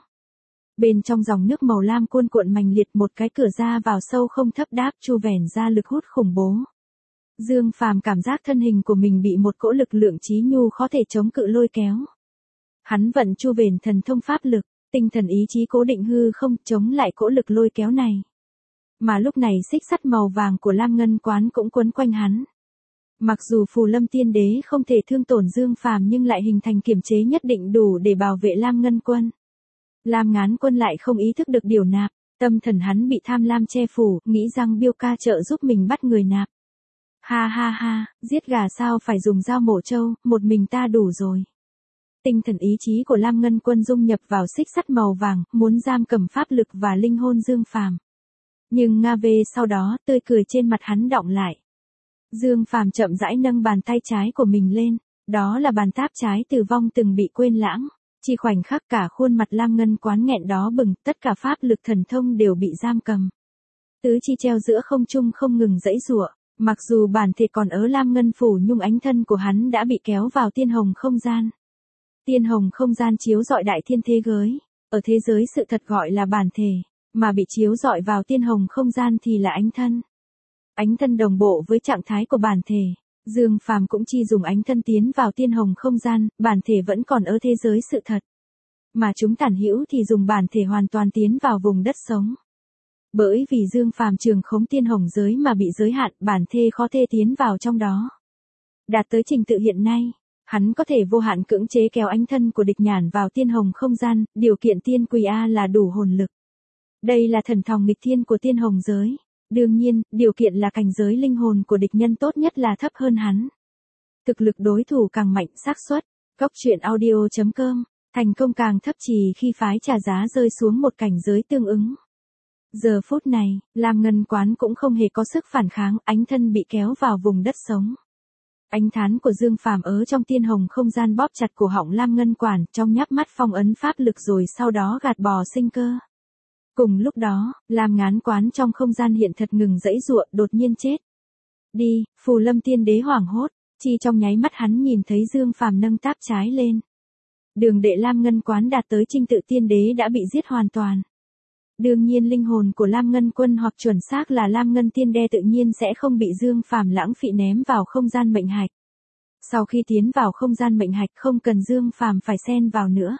Bên trong dòng nước màu lam cuồn cuộn mành liệt, một cái cửa ra vào sâu không thấp đáp Chu Vẻn ra lực hút khủng bố. Dương phàm cảm giác thân hình của mình bị một cỗ lực lượng chí nhu khó thể chống cự lôi kéo. Hắn vận Chu Vẻn thần thông pháp lực, tinh thần ý chí cố định hư không chống lại cỗ lực lôi kéo này. Mà lúc này xích sắt màu vàng của Lam Ngân Quán cũng quấn quanh hắn. Mặc dù Phù Lâm tiên đế không thể thương tổn Dương phàm nhưng lại hình thành kiểm chế nhất định đủ để bảo vệ Lam Ngân Quân. Lam Ngán Quân lại không ý thức được điều nạp, tâm thần hắn bị tham lam che phủ, nghĩ rằng Biêu ca trợ giúp mình bắt người nạp. Ha ha ha, giết gà sao phải dùng dao mổ trâu, một mình ta đủ rồi. Tinh thần ý chí của Lam Ngân Quân dung nhập vào xích sắt màu vàng, muốn giam cầm pháp lực và linh hồn Dương phàm. Nhưng Nga về sau đó, tươi cười trên mặt hắn đọng lại. Dương phàm chậm rãi nâng bàn tay trái của mình lên, đó là bàn táp trái tử vong từng bị quên lãng. Chỉ khoảnh khắc cả khuôn mặt Lam Ngân Quán nghẹn đó bừng, tất cả pháp lực thần thông đều bị giam cầm. Tứ chi treo giữa không trung không ngừng giãy giụa, mặc dù bản thể còn ở Lam Ngân phủ nhưng ánh thân của hắn đã bị kéo vào tiên hồng không gian. Tiên hồng không gian chiếu rọi đại thiên thế giới, ở thế giới sự thật gọi là bản thể, mà bị chiếu rọi vào tiên hồng không gian thì là ánh thân. Ánh thân đồng bộ với trạng thái của bản thể. Dương phàm cũng chỉ dùng ánh thân tiến vào tiên hồng không gian, bản thể vẫn còn ở thế giới sự thật. mà chúng tản hữu thì dùng bản thể hoàn toàn tiến vào vùng đất sống. Bởi vì Dương Phàm trường khống tiên hồng giới mà bị giới hạn, bản thê khó thê tiến vào trong đó. Đạt tới trình tự hiện nay, hắn có thể vô hạn cưỡng chế kéo ánh thân của địch nhản vào tiên hồng không gian, điều kiện tiên quỳ A là đủ hồn lực. Đây là thần thòng nghịch thiên của tiên hồng giới. Đương nhiên, điều kiện là cảnh giới linh hồn của địch nhân tốt nhất là thấp hơn hắn. Thực lực đối thủ càng mạnh, xác suất. Góc truyện audio.com, thành công càng thấp chỉ khi phái trả giá rơi xuống một cảnh giới tương ứng. Giờ phút này, Lam Ngân Quán cũng không hề có sức phản kháng, ánh thân bị kéo vào vùng đất sống. Ánh thán của Dương Phàm ở trong tiên hồng không gian bóp chặt cổ họng Lam Ngân Quản, trong nháp mắt phong ấn pháp lực rồi sau đó gạt bỏ sinh cơ. Cùng lúc đó, Lam Ngán Quán trong không gian hiện thật ngừng dãy giụa, đột nhiên chết. Đi, Phù Lâm Tiên Đế hoảng hốt, chỉ trong nháy mắt hắn nhìn thấy Dương Phàm nâng táp trái lên. Đường đệ Lam Ngân Quán đạt tới trình tự tiên đế đã bị giết hoàn toàn. Đương nhiên linh hồn của Lam Ngân Quân hoặc chuẩn xác là Lam Ngân Tiên Đế tự nhiên sẽ không bị Dương Phàm lãng phí ném vào không gian mệnh hạch. Sau khi tiến vào không gian mệnh hạch không cần Dương Phàm phải xen vào nữa.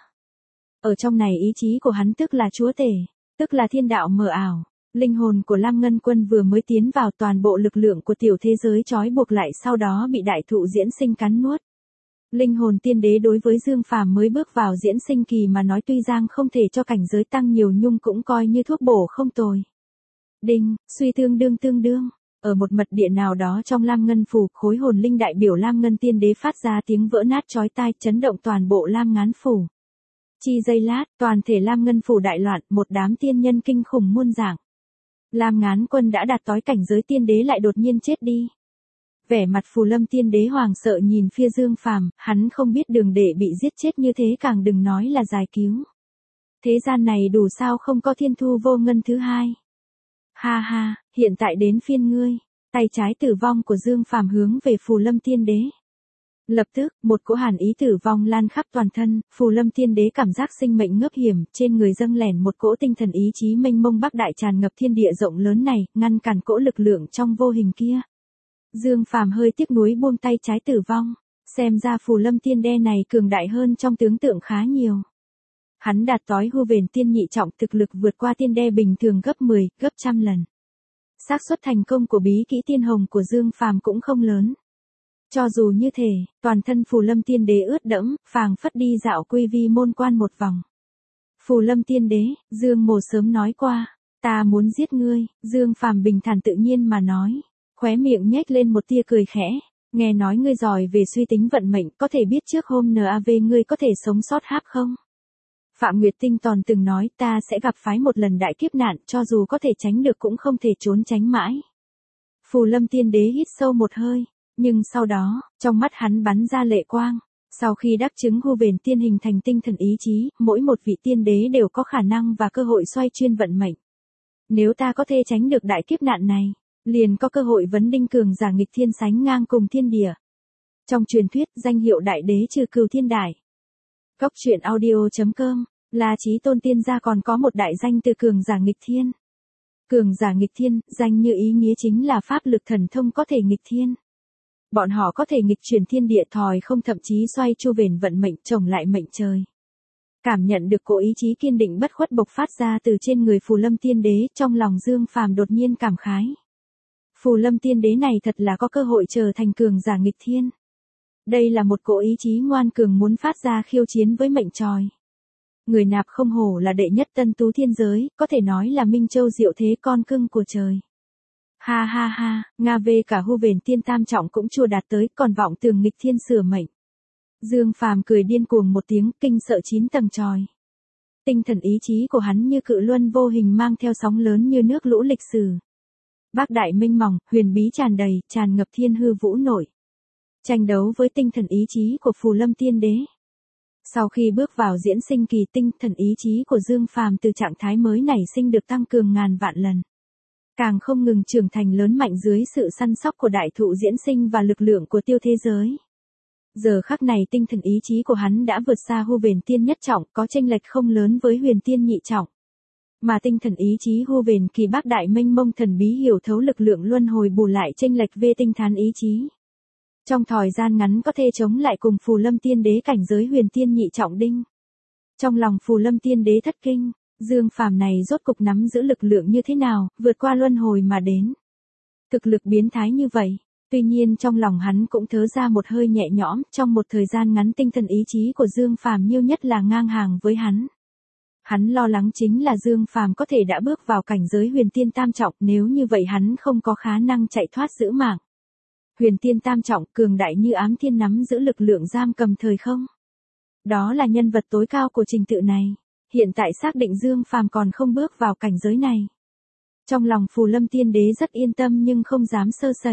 Ở trong này ý chí của hắn tức là chúa tể, tức là thiên đạo mờ ảo. Linh hồn của Lam Ngân Quân vừa mới tiến vào, toàn bộ lực lượng của tiểu thế giới trói buộc lại, sau đó bị đại thụ diễn sinh cắn nuốt. Linh hồn tiên đế đối với Dương Phàm mới bước vào diễn sinh kỳ mà nói tuy rằng không thể cho cảnh giới tăng nhiều nhưng cũng coi như thuốc bổ không tồi. Đinh, suy tương đương. Ở một mật địa nào đó trong Lam Ngân Phủ, khối hồn linh đại biểu Lam Ngân Tiên Đế phát ra tiếng vỡ nát chói tai, chấn động toàn bộ Lam Ngán Phủ. Chi giây lát, toàn thể Lam Ngân Phủ đại loạn, một đám tiên nhân kinh khủng muôn dạng. Lam Ngán Quân đã đạt tới cảnh giới tiên đế lại đột nhiên chết đi. Vẻ mặt Phù Lâm Tiên Đế hoàng sợ nhìn phía Dương Phàm, hắn không biết đường đệ bị giết chết như thế càng đừng nói là giải cứu. Thế gian này đủ sao không có thiên thu vô ngân thứ hai. Ha ha, hiện tại đến phiên ngươi. Tay trái tử vong của Dương Phàm hướng về Phù Lâm Tiên Đế. Lập tức, một cỗ hàn ý tử vong lan khắp toàn thân, Phù Lâm Tiên Đế cảm giác sinh mệnh ngấp hiểm, trên người dâng lẻn một cỗ tinh thần ý chí mênh mông bắc đại tràn ngập thiên địa rộng lớn này, ngăn cản cỗ lực lượng trong vô hình kia. Dương Phàm hơi tiếc nuối buông tay trái tử vong, xem ra Phù Lâm Tiên Đế này cường đại hơn trong tưởng tượng khá nhiều. Hắn đạt tới hư vền tiên nhị trọng, thực lực vượt qua tiên đế bình thường gấp 10, gấp trăm lần. Xác suất thành công của bí kỹ tiên hồng của Dương Phàm cũng không lớn. Cho dù như thế, toàn thân Phù Lâm Tiên Đế ướt đẫm, phảng phất đi dạo quy vi môn quan một vòng. Phù Lâm Tiên Đế, Dương Mộ sớm nói qua, ta muốn giết ngươi. Dương Phàm bình thản tự nhiên mà nói, khóe miệng nhếch lên một tia cười khẽ. Nghe nói ngươi giỏi về suy tính vận mệnh, có thể biết trước hôm NAV ngươi có thể sống sót háp không? Phạm Nguyệt Tinh Tòn từng nói ta sẽ gặp phải một lần đại kiếp nạn, cho dù có thể tránh được cũng không thể trốn tránh mãi. Phù Lâm Tiên Đế hít sâu một hơi, nhưng sau đó, trong mắt hắn bắn ra lệ quang. Sau khi đắc chứng hư vền tiên hình thành tinh thần ý chí, mỗi một vị tiên đế đều có khả năng và cơ hội xoay chuyên vận mệnh. Nếu ta có thể tránh được đại kiếp nạn này, liền có cơ hội vấn đinh cường giả nghịch thiên sánh ngang cùng thiên địa. Trong truyền thuyết, danh hiệu đại đế trừ cừu thiên đại. Góc truyện audio.com, là Chí Tôn tiên gia còn có một đại danh từ cường giả nghịch thiên. Cường giả nghịch thiên, danh như ý nghĩa chính là pháp lực thần thông có thể nghịch thiên. Bọn họ có thể nghịch chuyển thiên địa thòi không, thậm chí xoay chu vền vận mệnh, trồng lại mệnh trời. Cảm nhận được cỗ ý chí kiên định bất khuất bộc phát ra từ trên người Phù Lâm Tiên Đế, trong lòng Dương Phàm đột nhiên cảm khái. Phù Lâm Tiên Đế này thật là có cơ hội trở thành cường giả nghịch thiên. Đây là một cỗ ý chí ngoan cường muốn phát ra khiêu chiến với mệnh trời. Người nạp không hổ là đệ nhất tân tú thiên giới, có thể nói là Minh Châu diệu thế con cưng của trời. Ha ha ha, Nga về cả hư vền tiên tam trọng cũng chưa đạt tới, còn vọng tường nghịch thiên sửa mệnh. Dương Phàm cười điên cuồng một tiếng, kinh sợ 9 tầng trời. Tinh thần ý chí của hắn như cự luân vô hình mang theo sóng lớn như nước lũ lịch sử. Bác đại minh mỏng, huyền bí tràn đầy, tràn ngập thiên hư vũ nổi. Tranh đấu với tinh thần ý chí của Phù Lâm Tiên Đế. Sau khi bước vào diễn sinh kỳ, tinh thần ý chí của Dương Phàm từ trạng thái mới nảy sinh được tăng cường ngàn vạn lần. Càng không ngừng trưởng thành lớn mạnh dưới sự săn sóc của đại thụ diễn sinh và lực lượng của tiêu thế giới. Giờ khắc này tinh thần ý chí của hắn đã vượt xa hư vền tiên nhất trọng, có chênh lệch không lớn với huyền tiên nhị trọng. Mà tinh thần ý chí hư vền kỳ bác đại mênh mông thần bí hiểu thấu lực lượng luân hồi bù lại chênh lệch về tinh thán ý chí. Trong thời gian ngắn có thể chống lại cùng Phù Lâm Tiên Đế cảnh giới huyền tiên nhị trọng đinh. Trong lòng Phù Lâm Tiên Đế thất kinh, Dương Phàm này rốt cục nắm giữ lực lượng như thế nào, vượt qua luân hồi mà đến. Thực lực biến thái như vậy, tuy nhiên trong lòng hắn cũng thở ra một hơi nhẹ nhõm, trong một thời gian ngắn tinh thần ý chí của Dương Phàm nhiều nhất là ngang hàng với hắn. Hắn lo lắng chính là Dương Phàm có thể đã bước vào cảnh giới huyền tiên tam trọng, nếu như vậy hắn không có khả năng chạy thoát giữ mạng. Huyền tiên tam trọng cường đại như ám thiên nắm giữ lực lượng giam cầm thời không. Đó là nhân vật tối cao của trình tự này, hiện tại xác định Dương Phàm còn không bước vào cảnh giới này. Trong lòng Phù Lâm Tiên Đế rất yên tâm nhưng không dám sơ sẩy.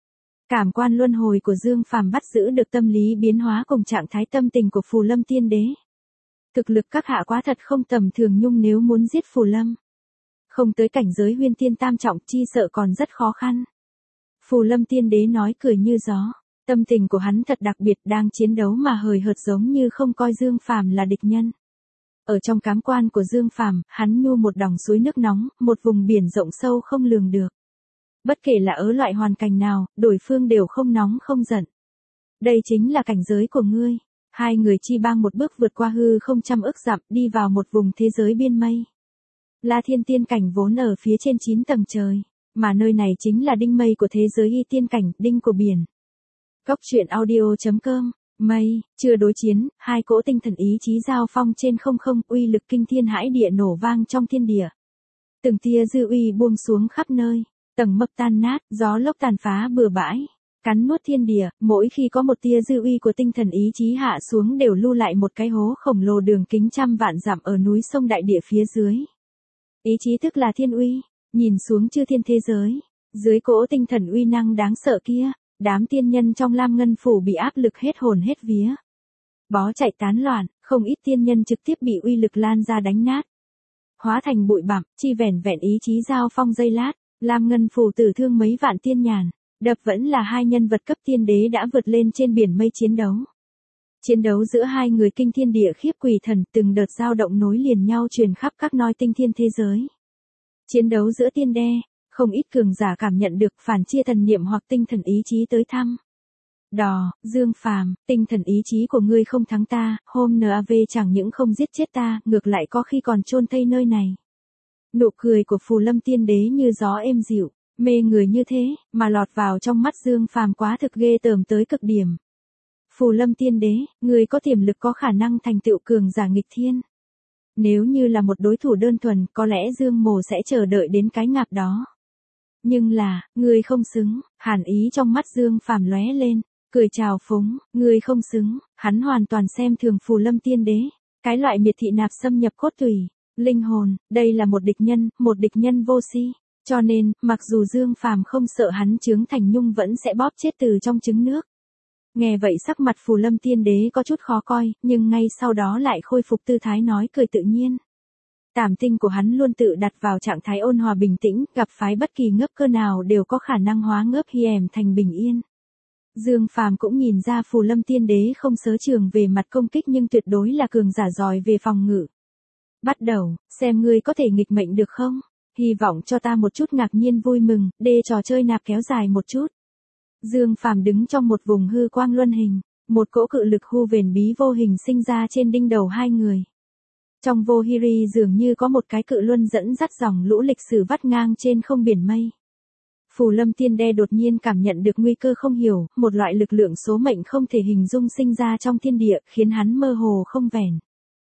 Cảm quan luân hồi của Dương Phàm bắt giữ được tâm lý biến hóa cùng trạng thái tâm tình của Phù Lâm Tiên Đế. Thực lực các hạ quá thật không tầm thường, nhưng nếu muốn giết Phù Lâm, không tới cảnh giới huyền tiên tam trọng chi sợ còn rất khó khăn. Phù Lâm Tiên Đế nói cười như gió, tâm tình của hắn thật đặc biệt, đang chiến đấu mà hời hợt giống như không coi Dương Phàm là địch nhân. Ở trong cám quan của Dương Phàm, hắn nhu một dòng suối nước nóng, một vùng biển rộng sâu không lường được. Bất kể là ở loại hoàn cảnh nào, đối phương đều không nóng không giận. Đây chính là cảnh giới của ngươi. Hai người chi bang một bước vượt qua hư không trăm ức dặm, đi vào một vùng thế giới biên mây. La Thiên tiên cảnh vốn ở phía trên 9 tầng trời, mà nơi này chính là đinh mây của thế giới y tiên cảnh, đinh của biển. Cốc truyện audio.com. Mây, chưa đối chiến, hai cỗ tinh thần ý chí giao phong trên không không, uy lực kinh thiên hãi địa nổ vang trong thiên địa. Từng tia dư uy buông xuống khắp nơi, tầng mây tan nát, gió lốc tàn phá bừa bãi, cắn nuốt thiên địa, mỗi khi có một tia dư uy của tinh thần ý chí hạ xuống đều lưu lại một cái hố khổng lồ đường kính trăm vạn dặm ở núi sông đại địa phía dưới. Ý chí tức là thiên uy, nhìn xuống chư thiên thế giới, dưới cỗ tinh thần uy năng đáng sợ kia, đám tiên nhân trong Lam Ngân Phủ bị áp lực hết hồn hết vía. Bó chạy tán loạn, không ít tiên nhân trực tiếp bị uy lực lan ra đánh nát. Hóa thành bụi bặm, chi vẻn vẹn ý chí giao phong giây lát, Lam Ngân Phủ tử thương mấy vạn tiên nhàn, đập vẫn là hai nhân vật cấp tiên đế đã vượt lên trên biển mây chiến đấu. Chiến đấu giữa hai người kinh thiên địa khiếp quỷ thần, từng đợt dao động nối liền nhau truyền khắp các noi tinh thiên thế giới. Chiến đấu giữa tiên đế, không ít cường giả cảm nhận được phản chia thần niệm hoặc tinh thần ý chí tới thăm. Đò, Dương Phàm, tinh thần ý chí của ngươi không thắng ta, hôm NAV chẳng những không giết chết ta, ngược lại có khi còn chôn thây nơi này. Nụ cười của Phù Lâm Tiên Đế như gió êm dịu, mê người như thế, mà lọt vào trong mắt Dương Phàm quá thực ghê tởm tới cực điểm. Phù Lâm Tiên Đế, ngươi có tiềm lực có khả năng thành tựu cường giả nghịch thiên. Nếu như là một đối thủ đơn thuần, có lẽ Dương Mồ sẽ chờ đợi đến cái ngạp đó. Nhưng là, ngươi không xứng, hàn ý trong mắt Dương Phàm lóe lên, cười chào phúng, ngươi không xứng, hắn hoàn toàn xem thường Phù Lâm Tiên Đế, cái loại miệt thị nạp xâm nhập cốt tủy, linh hồn, đây là một địch nhân vô si, cho nên, mặc dù Dương Phàm không sợ hắn chướng thành nhung vẫn sẽ bóp chết từ trong trứng nước. Nghe vậy sắc mặt Phù Lâm Tiên Đế có chút khó coi, nhưng ngay sau đó lại khôi phục tư thái nói cười tự nhiên. Tảm tinh của hắn luôn tự đặt vào trạng thái ôn hòa bình tĩnh, gặp phái bất kỳ ngấp cơ nào đều có khả năng hóa ngấp hiểm thành bình yên. Dương Phàm cũng nhìn ra Phù Lâm Tiên Đế không sớ trường về mặt công kích nhưng tuyệt đối là cường giả giỏi về phòng ngự. Bắt đầu, xem ngươi có thể nghịch mệnh được không? Hy vọng cho ta một chút ngạc nhiên vui mừng, để trò chơi nạp kéo dài một chút. Dương Phàm đứng trong một vùng hư quang luân hình, một cỗ cự lực hu vền bí vô hình sinh ra trên đỉnh đầu hai người. Trong vô hiri dường như có một cái cự luân dẫn dắt dòng lũ lịch sử vắt ngang trên không biển mây. Phù Lâm Tiên Đế đột nhiên cảm nhận được nguy cơ không hiểu, một loại lực lượng số mệnh không thể hình dung sinh ra trong thiên địa, khiến hắn mơ hồ không vẻn.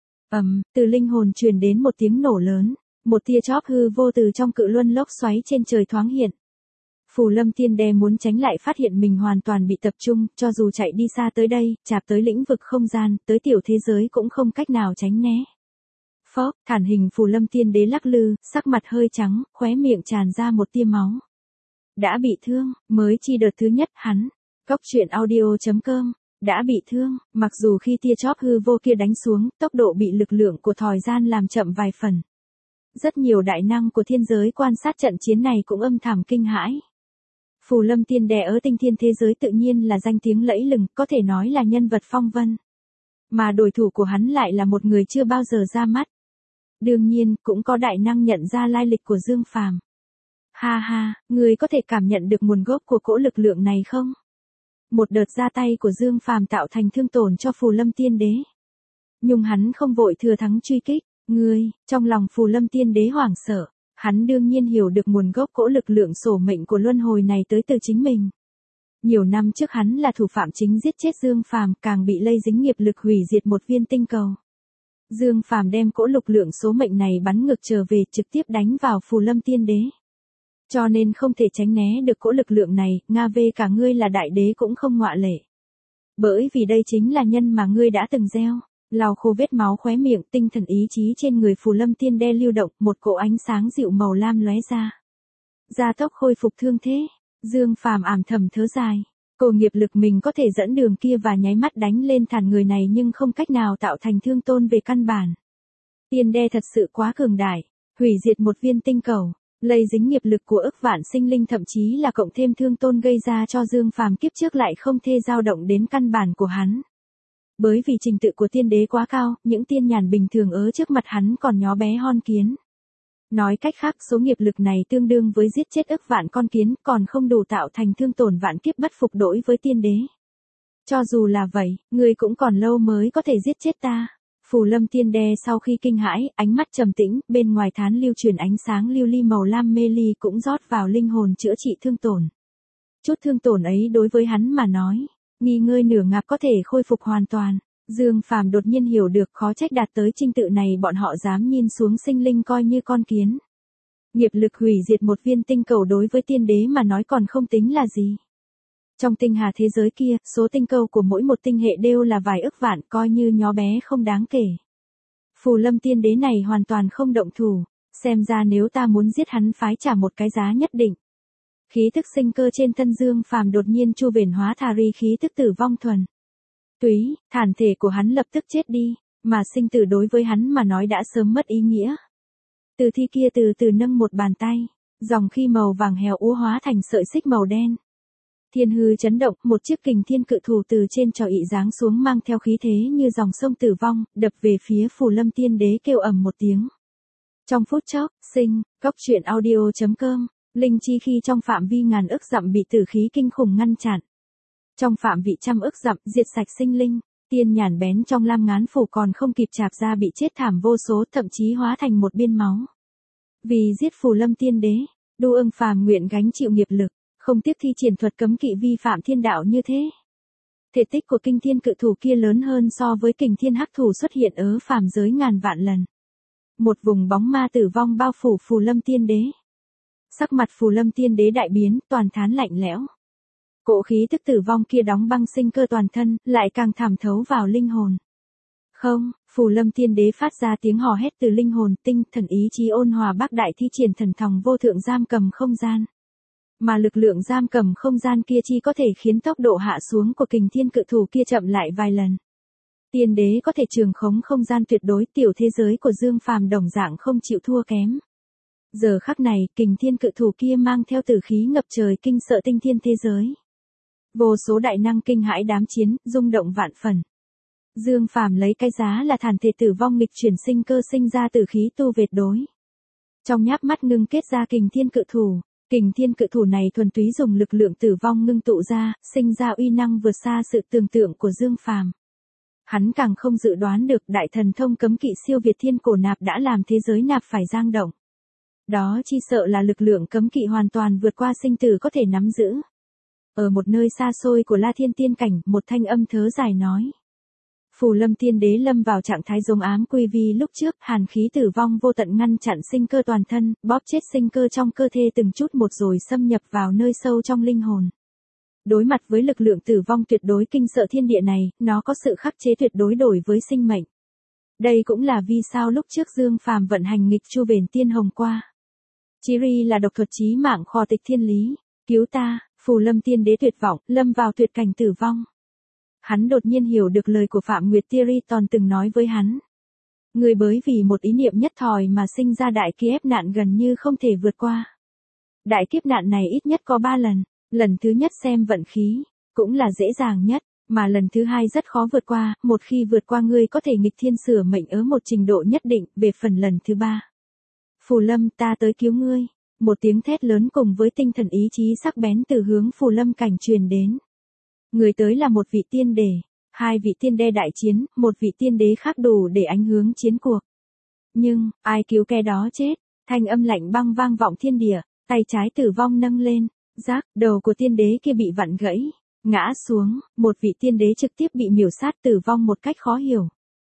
Từ linh hồn truyền đến một tiếng nổ lớn, một tia chóp hư vô từ trong cự luân lốc xoáy trên trời thoáng hiện. Phù Lâm Tiên Đế muốn tránh lại phát hiện mình hoàn toàn bị tập trung, cho dù chạy đi xa tới đây, chạp tới lĩnh vực không gian, tới tiểu thế giới cũng không cách nào tránh né. Phốc, thản hình Phù Lâm Tiên Đế lắc lư, sắc mặt hơi trắng, khóe miệng tràn ra một tia máu. Đã bị thương, mới chi đợt thứ nhất hắn. Cốc truyện audio.com. Đã bị thương, mặc dù khi tia chóp hư vô kia đánh xuống, tốc độ bị lực lượng của thời gian làm chậm vài phần. Rất nhiều đại năng của thiên giới quan sát trận chiến này cũng âm thầm kinh hãi. Phù Lâm Tiên Đế ở tinh thiên thế giới tự nhiên là danh tiếng lẫy lừng, có thể nói là nhân vật phong vân. Mà đối thủ của hắn lại là một người chưa bao giờ ra mắt. Đương nhiên, cũng có đại năng nhận ra lai lịch của Dương Phàm. Ha ha, người có thể cảm nhận được nguồn gốc của cỗ lực lượng này không? Một đợt ra tay của Dương Phàm tạo thành thương tổn cho Phù Lâm Tiên Đế. Nhưng hắn không vội thừa thắng truy kích. Ngươi, trong lòng Phù Lâm Tiên Đế hoảng sợ. Hắn đương nhiên hiểu được nguồn gốc cỗ lực lượng sổ mệnh của luân hồi này tới từ chính mình. Nhiều năm trước hắn là thủ phạm chính giết chết Dương Phàm, càng bị lây dính nghiệp lực hủy diệt một viên tinh cầu. Dương Phàm đem cỗ lực lượng số mệnh này bắn ngược trở về, trực tiếp đánh vào Phù Lâm Tiên Đế. Cho nên không thể tránh né được cỗ lực lượng này, Nga về cả ngươi là đại đế cũng không ngoại lệ. Bởi vì đây chính là nhân mà ngươi đã từng gieo. Lau khô vết máu khóe miệng, tinh thần ý chí trên người Phù Lâm Tiên Đế lưu động, một cỗ ánh sáng dịu màu lam lóe ra. Gia tốc khôi phục thương thế. Dương Phàm ảm thầm thở dài. Cổ nghiệp lực mình có thể dẫn đường kia và nháy mắt đánh lên thàn người này nhưng không cách nào tạo thành thương tôn về căn bản. Tiên đế thật sự quá cường đại, hủy diệt một viên tinh cầu, lây dính nghiệp lực của ức vạn sinh linh, thậm chí là cộng thêm thương tôn gây ra cho Dương Phàm kiếp trước lại không thể dao động đến căn bản của hắn. Bởi vì trình tự của tiên đế quá cao, những tiên nhàn bình thường ở trước mặt hắn còn nhỏ bé hon kiến. Nói cách khác, số nghiệp lực này tương đương với giết chết ức vạn con kiến, còn không đủ tạo thành thương tổn vạn kiếp bất phục đối với tiên đế. Cho dù là vậy, ngươi cũng còn lâu mới có thể giết chết ta. Phù Lâm Tiên Đế sau khi kinh hãi, ánh mắt trầm tĩnh, bên ngoài thán lưu truyền ánh sáng lưu ly màu lam mê ly cũng rót vào linh hồn chữa trị thương tổn. Chút thương tổn ấy đối với hắn mà nói, nghỉ ngơi nửa ngạp có thể khôi phục hoàn toàn. Dương Phàm đột nhiên hiểu được khó trách đạt tới trình tự này bọn họ dám nhìn xuống sinh linh coi như con kiến. Nghiệp lực hủy diệt một viên tinh cầu đối với tiên đế mà nói còn không tính là gì. Trong tinh hà thế giới kia, số tinh cầu của mỗi một tinh hệ đều là vài ức vạn, coi như nhỏ bé không đáng kể. Phù Lâm Tiên Đế này hoàn toàn không động thủ, xem ra nếu ta muốn giết hắn phải trả một cái giá nhất định. Khí tức sinh cơ trên thân Dương Phàm đột nhiên chu viễn hóa thà ri khí tức tử vong thuần túy, thản thể của hắn lập tức chết đi, mà sinh tử đối với hắn mà nói đã sớm mất ý nghĩa. Từ thi kia từ từ nâng một bàn tay, dòng khí màu vàng heo úa hóa thành sợi xích màu đen. Thiên hư chấn động, một chiếc kình thiên cự thủ từ trên trò ị giáng xuống mang theo khí thế như dòng sông tử vong, đập về phía Phù Lâm Tiên Đế kêu ầm một tiếng. Trong phút chốc, Cốc truyện audio.com, linh chi khi trong phạm vi ngàn ức dặm bị tử khí kinh khủng ngăn chặn. Trong phạm vị trăm ức dặm, diệt sạch sinh linh, tiên nhàn bén trong lam ngán phủ còn không kịp chạp ra bị chết thảm vô số, thậm chí hóa thành một biên máu. Vì giết Phù Lâm Tiên Đế, Đu Ưng phàm nguyện gánh chịu nghiệp lực, không tiếc thi triển thuật cấm kỵ vi phạm thiên đạo như thế. Thể tích của kinh thiên cự thủ kia lớn hơn so với kình thiên hắc thủ xuất hiện ở phàm giới ngàn vạn lần. Một vùng bóng ma tử vong bao phủ Phù Lâm Tiên Đế. Sắc mặt Phù Lâm Tiên Đế đại biến, toàn thán lạnh lẽo. Cỗ khí tức tử vong kia đóng băng sinh cơ toàn thân, lại càng thảm thấu vào linh hồn. Không, Phù Lâm Tiên Đế phát ra tiếng hò hét từ linh hồn, tinh thần ý chí ôn hòa bác đại thi triển thần thòng vô thượng giam cầm không gian. Mà lực lượng giam cầm không gian kia chỉ có thể khiến tốc độ hạ xuống của kình thiên cự thủ kia chậm lại vài lần. Tiên đế có thể trường khống không gian tuyệt đối, tiểu thế giới của Dương Phàm đồng dạng không chịu thua kém. Giờ khắc này, kình thiên cự thủ kia mang theo tử khí ngập trời kinh sợ tinh thiên thế giới. Vô số đại năng kinh hãi đám chiến, rung động vạn phần. Dương Phàm lấy cái giá là thản thể tử vong nghịch chuyển sinh cơ sinh ra tử khí tu vệt đối. Trong nháp mắt ngưng kết ra kình thiên cự thủ. Kình thiên cự thủ này thuần túy dùng lực lượng tử vong ngưng tụ ra, sinh ra uy năng vượt xa sự tưởng tượng của Dương Phàm. Hắn càng không dự đoán được đại thần thông cấm kỵ siêu việt thiên cổ nạp đã làm thế giới nạp phải giang động. Đó chi sợ là lực lượng cấm kỵ hoàn toàn vượt qua sinh tử có thể nắm giữ. Ở một nơi xa xôi của La Thiên Tiên Cảnh, một thanh âm thớ dài nói. Phù Lâm Tiên Đế lâm vào trạng thái giống ám quy vi lúc trước, hàn khí tử vong vô tận ngăn chặn sinh cơ toàn thân, bóp chết sinh cơ trong cơ thể từng chút một rồi xâm nhập vào nơi sâu trong linh hồn. Đối mặt với lực lượng tử vong tuyệt đối kinh sợ thiên địa này, nó có sự khắc chế tuyệt đối đổi với sinh mệnh. Đây cũng là vì sao lúc trước Dương Phàm vận hành nghịch chu bền tiên hồng qua. Chiri là độc thuật chí mạng kho tịch thiên lý, cứu ta, Phù Lâm Tiên Đế tuyệt vọng, lâm vào tuyệt cảnh tử vong. Hắn đột nhiên hiểu được lời của Phạm Nguyệt Tiriton từng nói với hắn. Người bởi vì một ý niệm nhất thời mà sinh ra đại kiếp nạn gần như không thể vượt qua. Đại kiếp nạn này ít nhất có 3 lần, lần thứ nhất xem vận khí, cũng là dễ dàng nhất, mà lần thứ hai rất khó vượt qua, một khi vượt qua ngươi có thể nghịch thiên sửa mệnh ở một trình độ nhất định, về phần lần thứ 3. Phù Lâm ta tới cứu ngươi, một tiếng thét lớn cùng với tinh thần ý chí sắc bén từ hướng Phù Lâm cảnh truyền đến. Người tới là một vị tiên đế, Hai vị tiên đế đại chiến, một vị tiên đế khác đủ để ảnh hưởng chiến cuộc. Nhưng, ai cứu kẻ đó chết? Thanh âm lạnh băng vang vọng thiên địa, tay trái Tử Vong nâng lên, rác, đầu của tiên đế kia bị vặn gãy, ngã xuống, một vị tiên đế trực tiếp bị miểu sát tử vong một cách khó hiểu.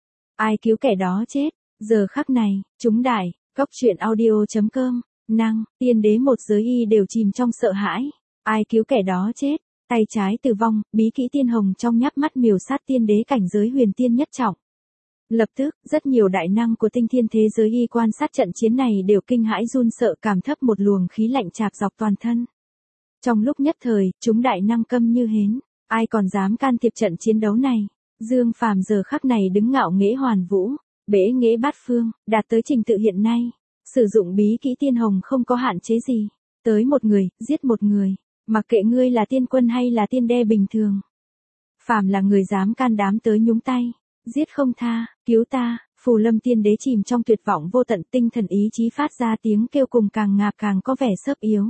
Ai cứu kẻ đó chết? Giờ khắc này, chúng đại, cốc truyện audio.com, năng, tiên đế một giới y đều chìm trong sợ hãi. Ai cứu kẻ đó chết? Tay trái Tử Vong, bí kỹ tiên hồng trong nhắm mắt miểu sát tiên đế cảnh giới huyền tiên nhất trọng. Lập tức, rất nhiều đại năng của tinh thiên thế giới y quan sát trận chiến này đều kinh hãi run sợ cảm thấp một luồng khí lạnh chạc dọc toàn thân. Trong lúc nhất thời, chúng đại năng câm như hến, ai còn dám can thiệp trận chiến đấu này. Dương Phàm giờ khắc này đứng ngạo nghễ hoàn vũ, bể nghễ bát phương, đạt tới trình tự hiện nay. Sử dụng bí kỹ tiên hồng không có hạn chế gì. Tới một người, giết một người. Mặc kệ ngươi là tiên quân hay là tiên đế bình thường. Phàm là người dám can đảm tới nhúng tay. Giết không tha, cứu ta. Phù Lâm tiên đế chìm trong tuyệt vọng vô tận, tinh thần ý chí phát ra tiếng kêu cùng càng ngạp càng có vẻ xớp yếu.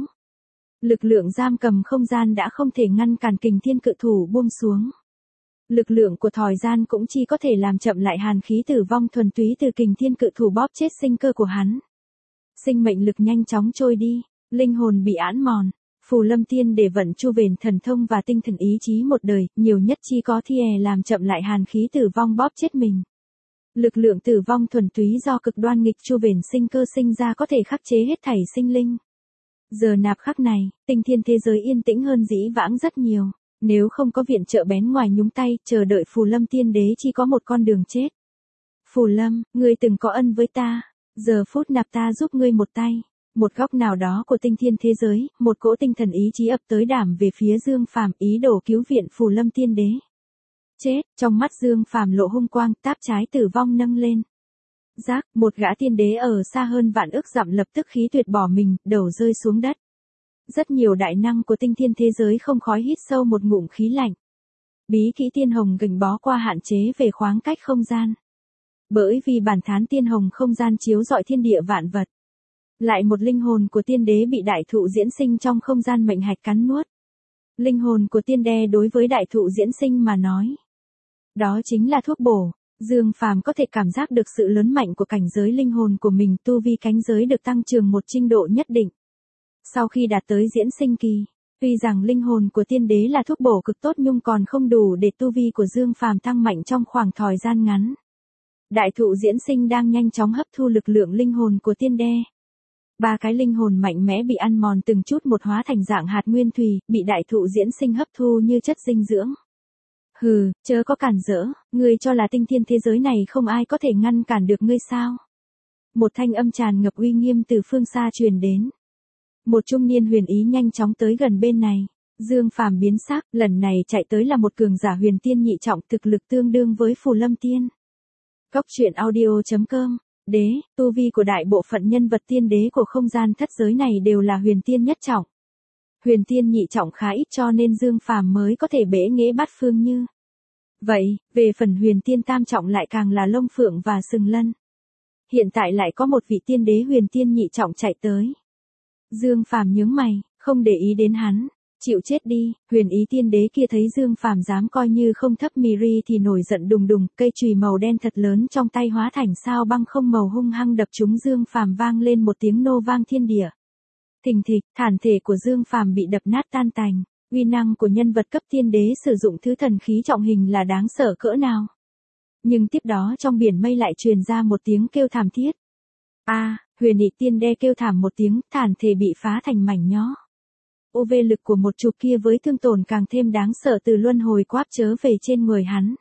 Lực lượng giam cầm không gian đã không thể ngăn cản kình thiên cự thủ buông xuống. Lực lượng của thời gian cũng chỉ có thể làm chậm lại hàn khí tử vong thuần túy từ kình thiên cự thủ bóp chết sinh cơ của hắn. Sinh mệnh lực nhanh chóng trôi đi, linh hồn bị ẵn mòn. Phù Lâm tiên để vận chu vền thần thông và tinh thần ý chí một đời, nhiều nhất chỉ có thi làm chậm lại hàn khí tử vong bóp chết mình. Lực lượng tử vong thuần túy do cực đoan nghịch chu vền sinh cơ sinh ra có thể khắc chế hết thảy sinh linh. Giờ nạp khắc này, tinh thiên thế giới yên tĩnh hơn dĩ vãng rất nhiều. Nếu không có viện trợ bén ngoài nhúng tay, chờ đợi Phù Lâm tiên đế chỉ có một con đường chết. Phù Lâm, ngươi từng có ân với ta, giờ phút nạp ta giúp ngươi một tay. Một góc nào đó của tinh thiên thế giới, một cỗ tinh thần ý chí ập tới đảm về phía Dương Phàm, ý đồ cứu viện Phù Lâm tiên đế. Chết, trong mắt Dương Phàm lộ hung quang, táp trái Tử Vong nâng lên. Rác, một gã tiên đế ở xa hơn vạn ức dặm lập tức khí tuyệt bỏ mình, đầu rơi xuống đất. Rất nhiều đại năng của tinh thiên thế giới không khói hít sâu một ngụm khí lạnh. Bí kỹ tiên hồng gành bó qua hạn chế về khoáng cách không gian. Bởi vì bản thán tiên hồng không gian chiếu rọi thiên địa vạn vật. Lại một linh hồn của tiên đế bị đại thụ diễn sinh trong không gian mệnh hạch cắn nuốt. Linh hồn của tiên đế đối với đại thụ diễn sinh mà nói. Đó chính là thuốc bổ. Dương Phàm có thể cảm giác được sự lớn mạnh của cảnh giới linh hồn của mình, tu vi cánh giới được tăng trưởng một trình độ nhất định. Sau khi đạt tới diễn sinh kỳ, tuy rằng linh hồn của tiên đế là thuốc bổ cực tốt nhưng còn không đủ để tu vi của Dương Phàm tăng mạnh trong khoảng thời gian ngắn. Đại thụ diễn sinh đang nhanh chóng hấp thu lực lượng linh hồn của tiên đế. Ba cái linh hồn mạnh mẽ bị ăn mòn từng chút một hóa thành dạng hạt nguyên thủy, bị đại thụ diễn sinh hấp thu như chất dinh dưỡng. Hừ, chớ có cản rỡ, ngươi cho là tinh thiên thế giới này không ai có thể ngăn cản được ngươi sao? Một thanh âm tràn ngập uy nghiêm từ phương xa truyền đến. Một trung niên huyền ý nhanh chóng tới gần bên này. Dương Phàm biến sắc, lần này chạy tới là một cường giả huyền tiên nhị trọng, thực lực tương đương với Phù Lâm tiên. Cốc truyện audio.com, đế, tu vi của đại bộ phận nhân vật tiên đế của không gian thất giới này đều là huyền tiên nhất trọng. Huyền tiên nhị trọng khá ít cho nên Dương Phàm mới có thể bể nghễ bát phương như. Vậy, về phần huyền tiên tam trọng lại càng là lông phượng và sừng lân. Hiện tại lại có một vị tiên đế huyền tiên nhị trọng chạy tới. Dương Phàm nhướng mày, không để ý đến hắn, chịu chết đi. Huyền ý tiên đế kia thấy Dương Phàm dám coi như không thấp miri thì nổi giận đùng đùng, cây chùy màu đen thật lớn trong tay hóa thành sao băng không màu hung hăng đập trúng Dương Phàm, vang lên một tiếng nô vang thiên địa. Thình thịch, thản thể của Dương Phàm bị đập nát tan tành. Uy năng của nhân vật cấp tiên đế sử dụng thứ thần khí trọng hình là đáng sợ cỡ nào. Nhưng tiếp đó trong biển mây lại truyền ra một tiếng kêu thảm thiết. Huyền ý tiên đế kêu thảm một tiếng, thản thể bị phá thành mảnh nhỏ. UV lực của một chục kia với thương tổn càng thêm đáng sợ từ luân hồi quáp chớ về trên người hắn.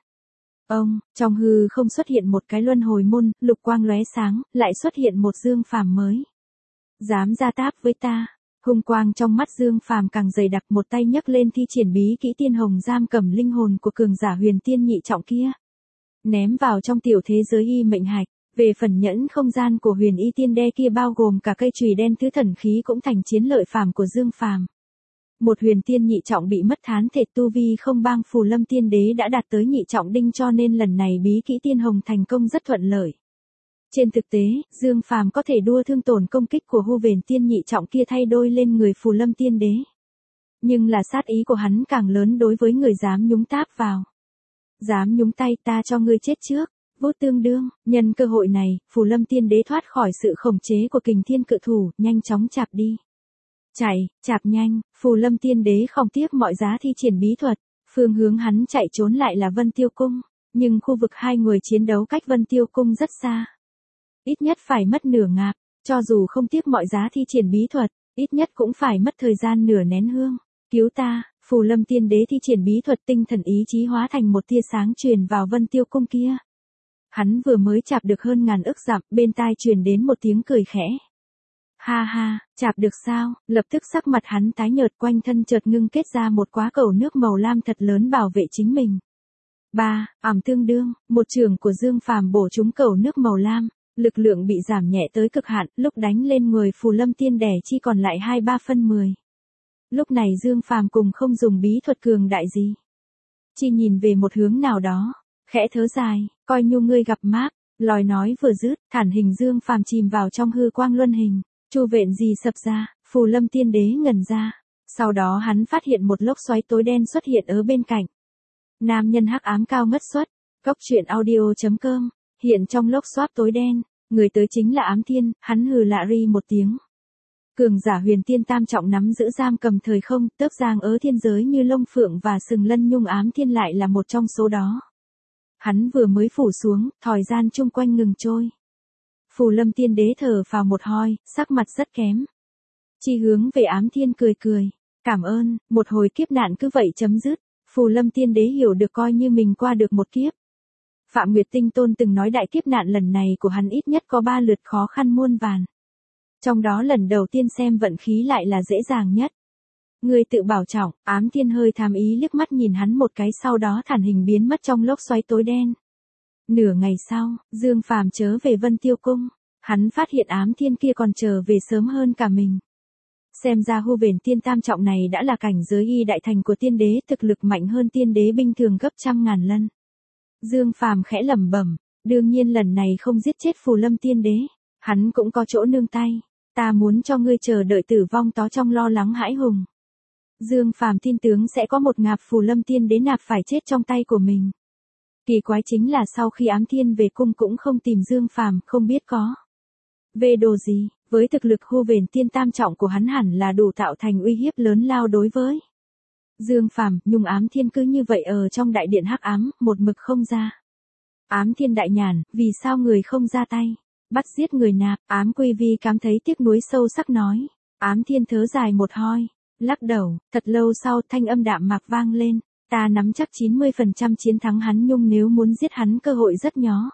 Trong hư không xuất hiện một cái luân hồi môn, lục quang lóe sáng, lại xuất hiện một Dương Phàm mới. Dám ra táp với ta? Hung quang trong mắt Dương Phàm càng dày đặc, một tay nhấc lên thi triển bí kỹ tiên hồng giam cầm linh hồn của cường giả huyền tiên nhị trọng kia. Ném vào trong tiểu thế giới y mệnh hạch. Về phần nhẫn không gian của huyền y tiên đế kia bao gồm cả cây chùy đen thứ thần khí cũng thành chiến lợi phàm của Dương Phàm. Một huyền tiên nhị trọng bị mất thán thể, tu vi không bang Phù Lâm tiên đế đã đạt tới nhị trọng đinh, cho nên lần này bí kỹ tiên hồng thành công rất thuận lợi. Trên thực tế, Dương Phàm có thể đua thương tổn công kích của hư huyền tiên nhị trọng kia thay đôi lên người Phù Lâm tiên đế. Nhưng là sát ý của hắn càng lớn đối với người dám nhúng táp vào. Dám nhúng tay ta cho ngươi chết trước. Vô tương đương, nhân cơ hội này, Phù Lâm Tiên Đế thoát khỏi sự khống chế của Kình Thiên cự thủ, nhanh chóng chạp đi. Chạy, chạp nhanh, Phù Lâm Tiên Đế không tiếc mọi giá thi triển bí thuật, phương hướng hắn chạy trốn lại là Vân Tiêu Cung, nhưng khu vực hai người chiến đấu cách Vân Tiêu Cung rất xa. Ít nhất phải mất nửa ngạp, cho dù không tiếc mọi giá thi triển bí thuật, ít nhất cũng phải mất thời gian nửa nén hương. Cứu ta, Phù Lâm Tiên Đế thi triển bí thuật tinh thần ý chí hóa thành một tia sáng truyền vào Vân Tiêu Cung kia. Hắn vừa mới chạp được hơn ngàn ức dặm, bên tai truyền đến một tiếng cười khẽ. Ha ha, chạp được sao? Lập tức sắc mặt hắn tái nhợt, quanh thân chợt ngưng kết ra một quá cầu nước màu lam thật lớn bảo vệ chính mình. Ảm tương đương, một trường của Dương Phàm bổ trúng cầu nước màu lam, lực lượng bị giảm nhẹ tới cực hạn, lúc đánh lên người Phù Lâm Tiên Đế chỉ còn lại 2/3. Lúc này Dương Phàm cùng không dùng bí thuật cường đại gì, chỉ nhìn về một hướng nào đó, khẽ thở dài, coi như ngươi gặp mác. Lời nói vừa dứt, thản hình Dương Phàm chìm vào trong hư quang luân hình, chu vện gì sập ra, Phù Lâm Tiên Đế ngẩn ra. Sau đó hắn phát hiện một lốc xoáy tối đen xuất hiện ở bên cạnh. Nam nhân hắc ám cao ngất xuất, cốc truyện audio.com, hiện trong lốc xoáy tối đen, người tới chính là Ám Thiên, hắn hừ lạ ri một tiếng. Cường giả huyền tiên tam trọng nắm giữ giam cầm thời không, tước giang ớ thiên giới như lông phượng và sừng lân nhung, Ám Thiên lại là một trong số đó. Hắn vừa mới phủ xuống, thời gian chung quanh ngừng trôi. Phù Lâm Tiên Đế thở vào một hơi, sắc mặt rất kém. Chỉ hướng về Ám Thiên cười cười, cảm ơn, một hồi kiếp nạn cứ vậy chấm dứt. Phù Lâm Tiên Đế hiểu được coi như mình qua được một kiếp. Phạm Nguyệt Tinh Tôn từng nói đại kiếp nạn lần này của hắn ít nhất có 3 lượt khó khăn muôn vàn. Trong đó lần đầu tiên xem vận khí lại là dễ dàng nhất. Ngươi tự bảo trọng, Ám Thiên hơi tham ý liếc mắt nhìn hắn một cái, sau đó thản hình biến mất trong lốc xoáy tối đen. Nửa ngày sau, Dương Phàm trở về Vân Tiêu Cung, hắn phát hiện Ám Thiên kia còn trở về sớm hơn cả mình. Xem ra hư vền tiên tam trọng này đã là cảnh giới y đại thành của tiên đế, thực lực mạnh hơn tiên đế bình thường gấp trăm ngàn lần. Dương Phàm khẽ lẩm bẩm, đương nhiên lần này không giết chết Phù Lâm Tiên Đế, hắn cũng có chỗ nương tay. Ta muốn cho ngươi chờ đợi tử vong tó trong lo lắng hãi hùng. Dương Phàm tin tưởng sẽ có một ngạp Phù Lâm Tiên Đế nạp phải chết trong tay của mình. Kỳ quái chính là sau khi Ám Thiên về cung cũng không tìm Dương Phàm, không biết có về đồ gì, với thực lực hư vền tiên tam trọng của hắn hẳn là đủ tạo thành uy hiếp lớn lao đối với Dương Phàm. Nhưng Ám Thiên cứ như vậy ở trong đại điện hắc ám, một mực không ra. Ám Thiên đại nhàn, vì sao người không ra tay? Bắt giết người nạp, Ám Quy Vi cảm thấy tiếc nuối sâu sắc nói. Ám Thiên thở dài một hơi, lắc đầu, thật lâu sau thanh âm đạm mạc vang lên. Ta nắm chắc 90% chiến thắng hắn, nhưng nếu muốn giết hắn cơ hội rất nhỏ.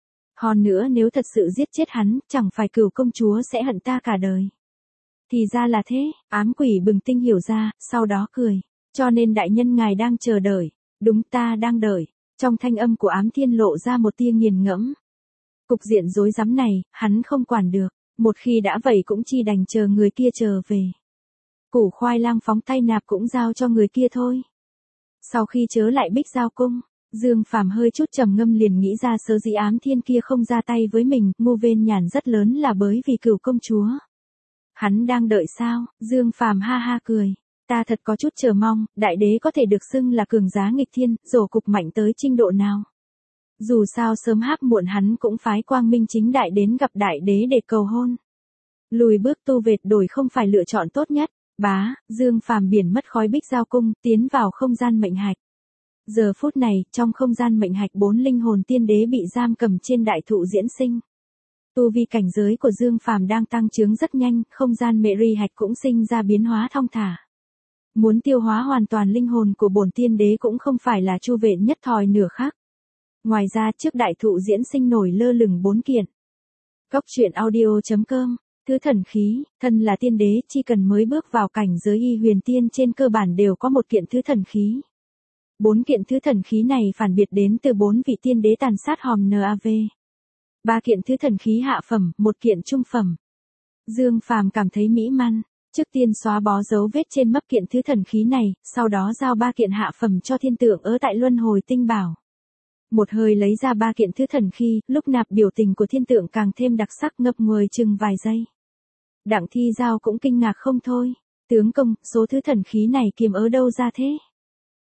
Hơn nữa nếu thật sự giết chết hắn, chẳng phải Cửu công chúa sẽ hận ta cả đời. Thì ra là thế, Ám Quỷ bừng tinh hiểu ra, sau đó cười. Cho nên đại nhân ngài đang chờ đợi. Đúng, ta đang đợi. Trong thanh âm của Ám Thiên lộ ra một tia nghiền ngẫm. Cục diện rối rắm này, hắn không quản được. Một khi đã vậy cũng chỉ đành chờ người kia trở về. Củ khoai lang phóng tay nạp cũng giao cho người kia thôi. Sau khi trở lại Bích Giao Cung, Dương Phàm hơi chút trầm ngâm liền nghĩ ra sở dĩ Ám Thiên kia không ra tay với mình, ngu vên nhàn rất lớn là bởi vì Cửu công chúa. Hắn đang đợi sao? Dương Phàm ha ha cười. Ta thật có chút chờ mong, đại đế có thể được xưng là cường giá nghịch thiên, rổ cục mạnh tới trình độ nào. Dù sao sớm háp muộn hắn cũng phái quang minh chính đại đến gặp đại đế để cầu hôn. Lùi bước tu vệt đổi không phải lựa chọn tốt nhất. Dương Phàm biển mất khói Bích Giao Cung, tiến vào không gian mệnh hạch. Giờ phút này, trong không gian mệnh hạch 4 linh hồn tiên đế bị giam cầm trên đại thụ diễn sinh. Tu vi cảnh giới của Dương Phàm đang tăng trưởng rất nhanh, không gian mệ ri hạch cũng sinh ra biến hóa thong thả. Muốn tiêu hóa hoàn toàn linh hồn của bổn tiên đế cũng không phải là chu vện nhất thời nửa khắc. Ngoài ra trước đại thụ diễn sinh nổi lơ lửng 4 kiện. Cốc truyện audio.com, thứ thần khí, thân là tiên đế, chỉ cần mới bước vào cảnh giới y huyền tiên trên cơ bản đều có một kiện thứ thần khí. 4 kiện thứ thần khí này phản biệt đến từ 4 vị tiên đế tàn sát hòm NAV. 3 kiện thứ thần khí hạ phẩm, 1 kiện trung phẩm. Dương Phàm cảm thấy mỹ man. Trước tiên xóa bó dấu vết trên mấp kiện thứ thần khí này, sau đó giao 3 kiện hạ phẩm cho thiên tượng ở tại Luân Hồi Tinh Bảo. Một hơi lấy ra 3 kiện thứ thần khí, lúc nạp biểu tình của thiên tượng càng thêm đặc sắc, ngập ngùi chừng vài giây. Đặng Thi Giao cũng kinh ngạc không thôi. Tướng công, số thứ thần khí này kiếm ở đâu ra thế?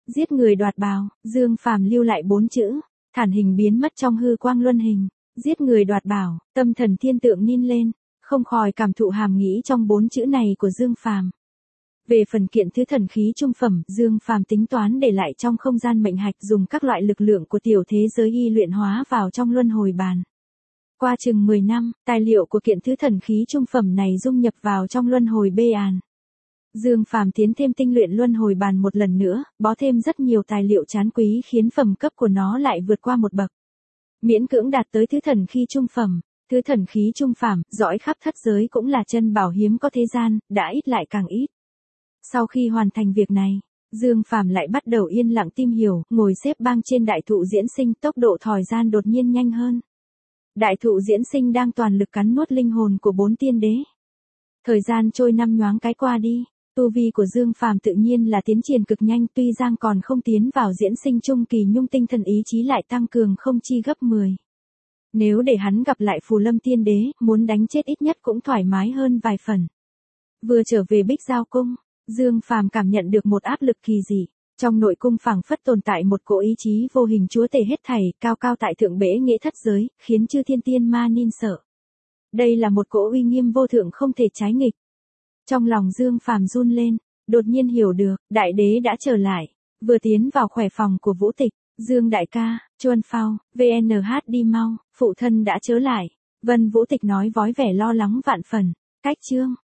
Giết người đoạt bào, Dương Phàm lưu lại 4 chữ, thản hình biến mất trong hư quang luân hình. Giết người đoạt bảo, tâm thần thiên tượng ninh lên, không khỏi cảm thụ hàm nghĩ trong 4 chữ này của Dương Phàm. Về phần kiện thứ thần khí trung phẩm, Dương Phàm tính toán để lại trong không gian mệnh hạch, dùng các loại lực lượng của tiểu thế giới y luyện hóa vào trong luân hồi bàn. Qua chừng 10 năm, tài liệu của kiện thứ thần khí trung phẩm này dung nhập vào trong luân hồi bê án. Dương Phàm tiến thêm tinh luyện luân hồi bàn một lần nữa, bó thêm rất nhiều tài liệu trán quý khiến phẩm cấp của nó lại vượt qua một bậc. Miễn cưỡng đạt tới thứ thần khí trung phẩm. Thứ thần khí trung phẩm, dõi khắp thất giới cũng là chân bảo hiếm có thế gian, đã ít lại càng ít. Sau khi hoàn thành việc này, Dương Phàm lại bắt đầu yên lặng tìm hiểu, ngồi xếp bằng trên đại thụ diễn sinh, tốc độ thời gian đột nhiên nhanh hơn. Đại thụ diễn sinh đang toàn lực cắn nuốt linh hồn của 4 tiên đế. Thời gian trôi năm nhoáng cái qua đi, tu vi của Dương Phàm tự nhiên là tiến triển cực nhanh, tuy rằng còn không tiến vào diễn sinh trung kỳ nhưng tinh thần ý chí lại tăng cường không chi gấp 10. Nếu để hắn gặp lại Phù Lâm Tiên Đế, muốn đánh chết ít nhất cũng thoải mái hơn vài phần. Vừa trở về Bích Giao Cung, Dương Phàm cảm nhận được một áp lực kỳ dị. Trong nội cung phảng phất tồn tại một cỗ ý chí vô hình chúa tể hết thảy, cao cao tại thượng bệ nghệ thất giới, khiến chư thiên tiên ma nín sợ. Đây là một cỗ uy nghiêm vô thượng không thể trái nghịch. Trong lòng Dương Phàm run lên, đột nhiên hiểu được, đại đế đã trở lại. Vừa tiến vào khỏe phòng của Vũ Tịch, Dương đại ca, Chuân Phao, VNH đi mau, phụ thân đã trở lại. Vân Vũ Tịch nói vói vẻ lo lắng vạn phần. Cách chương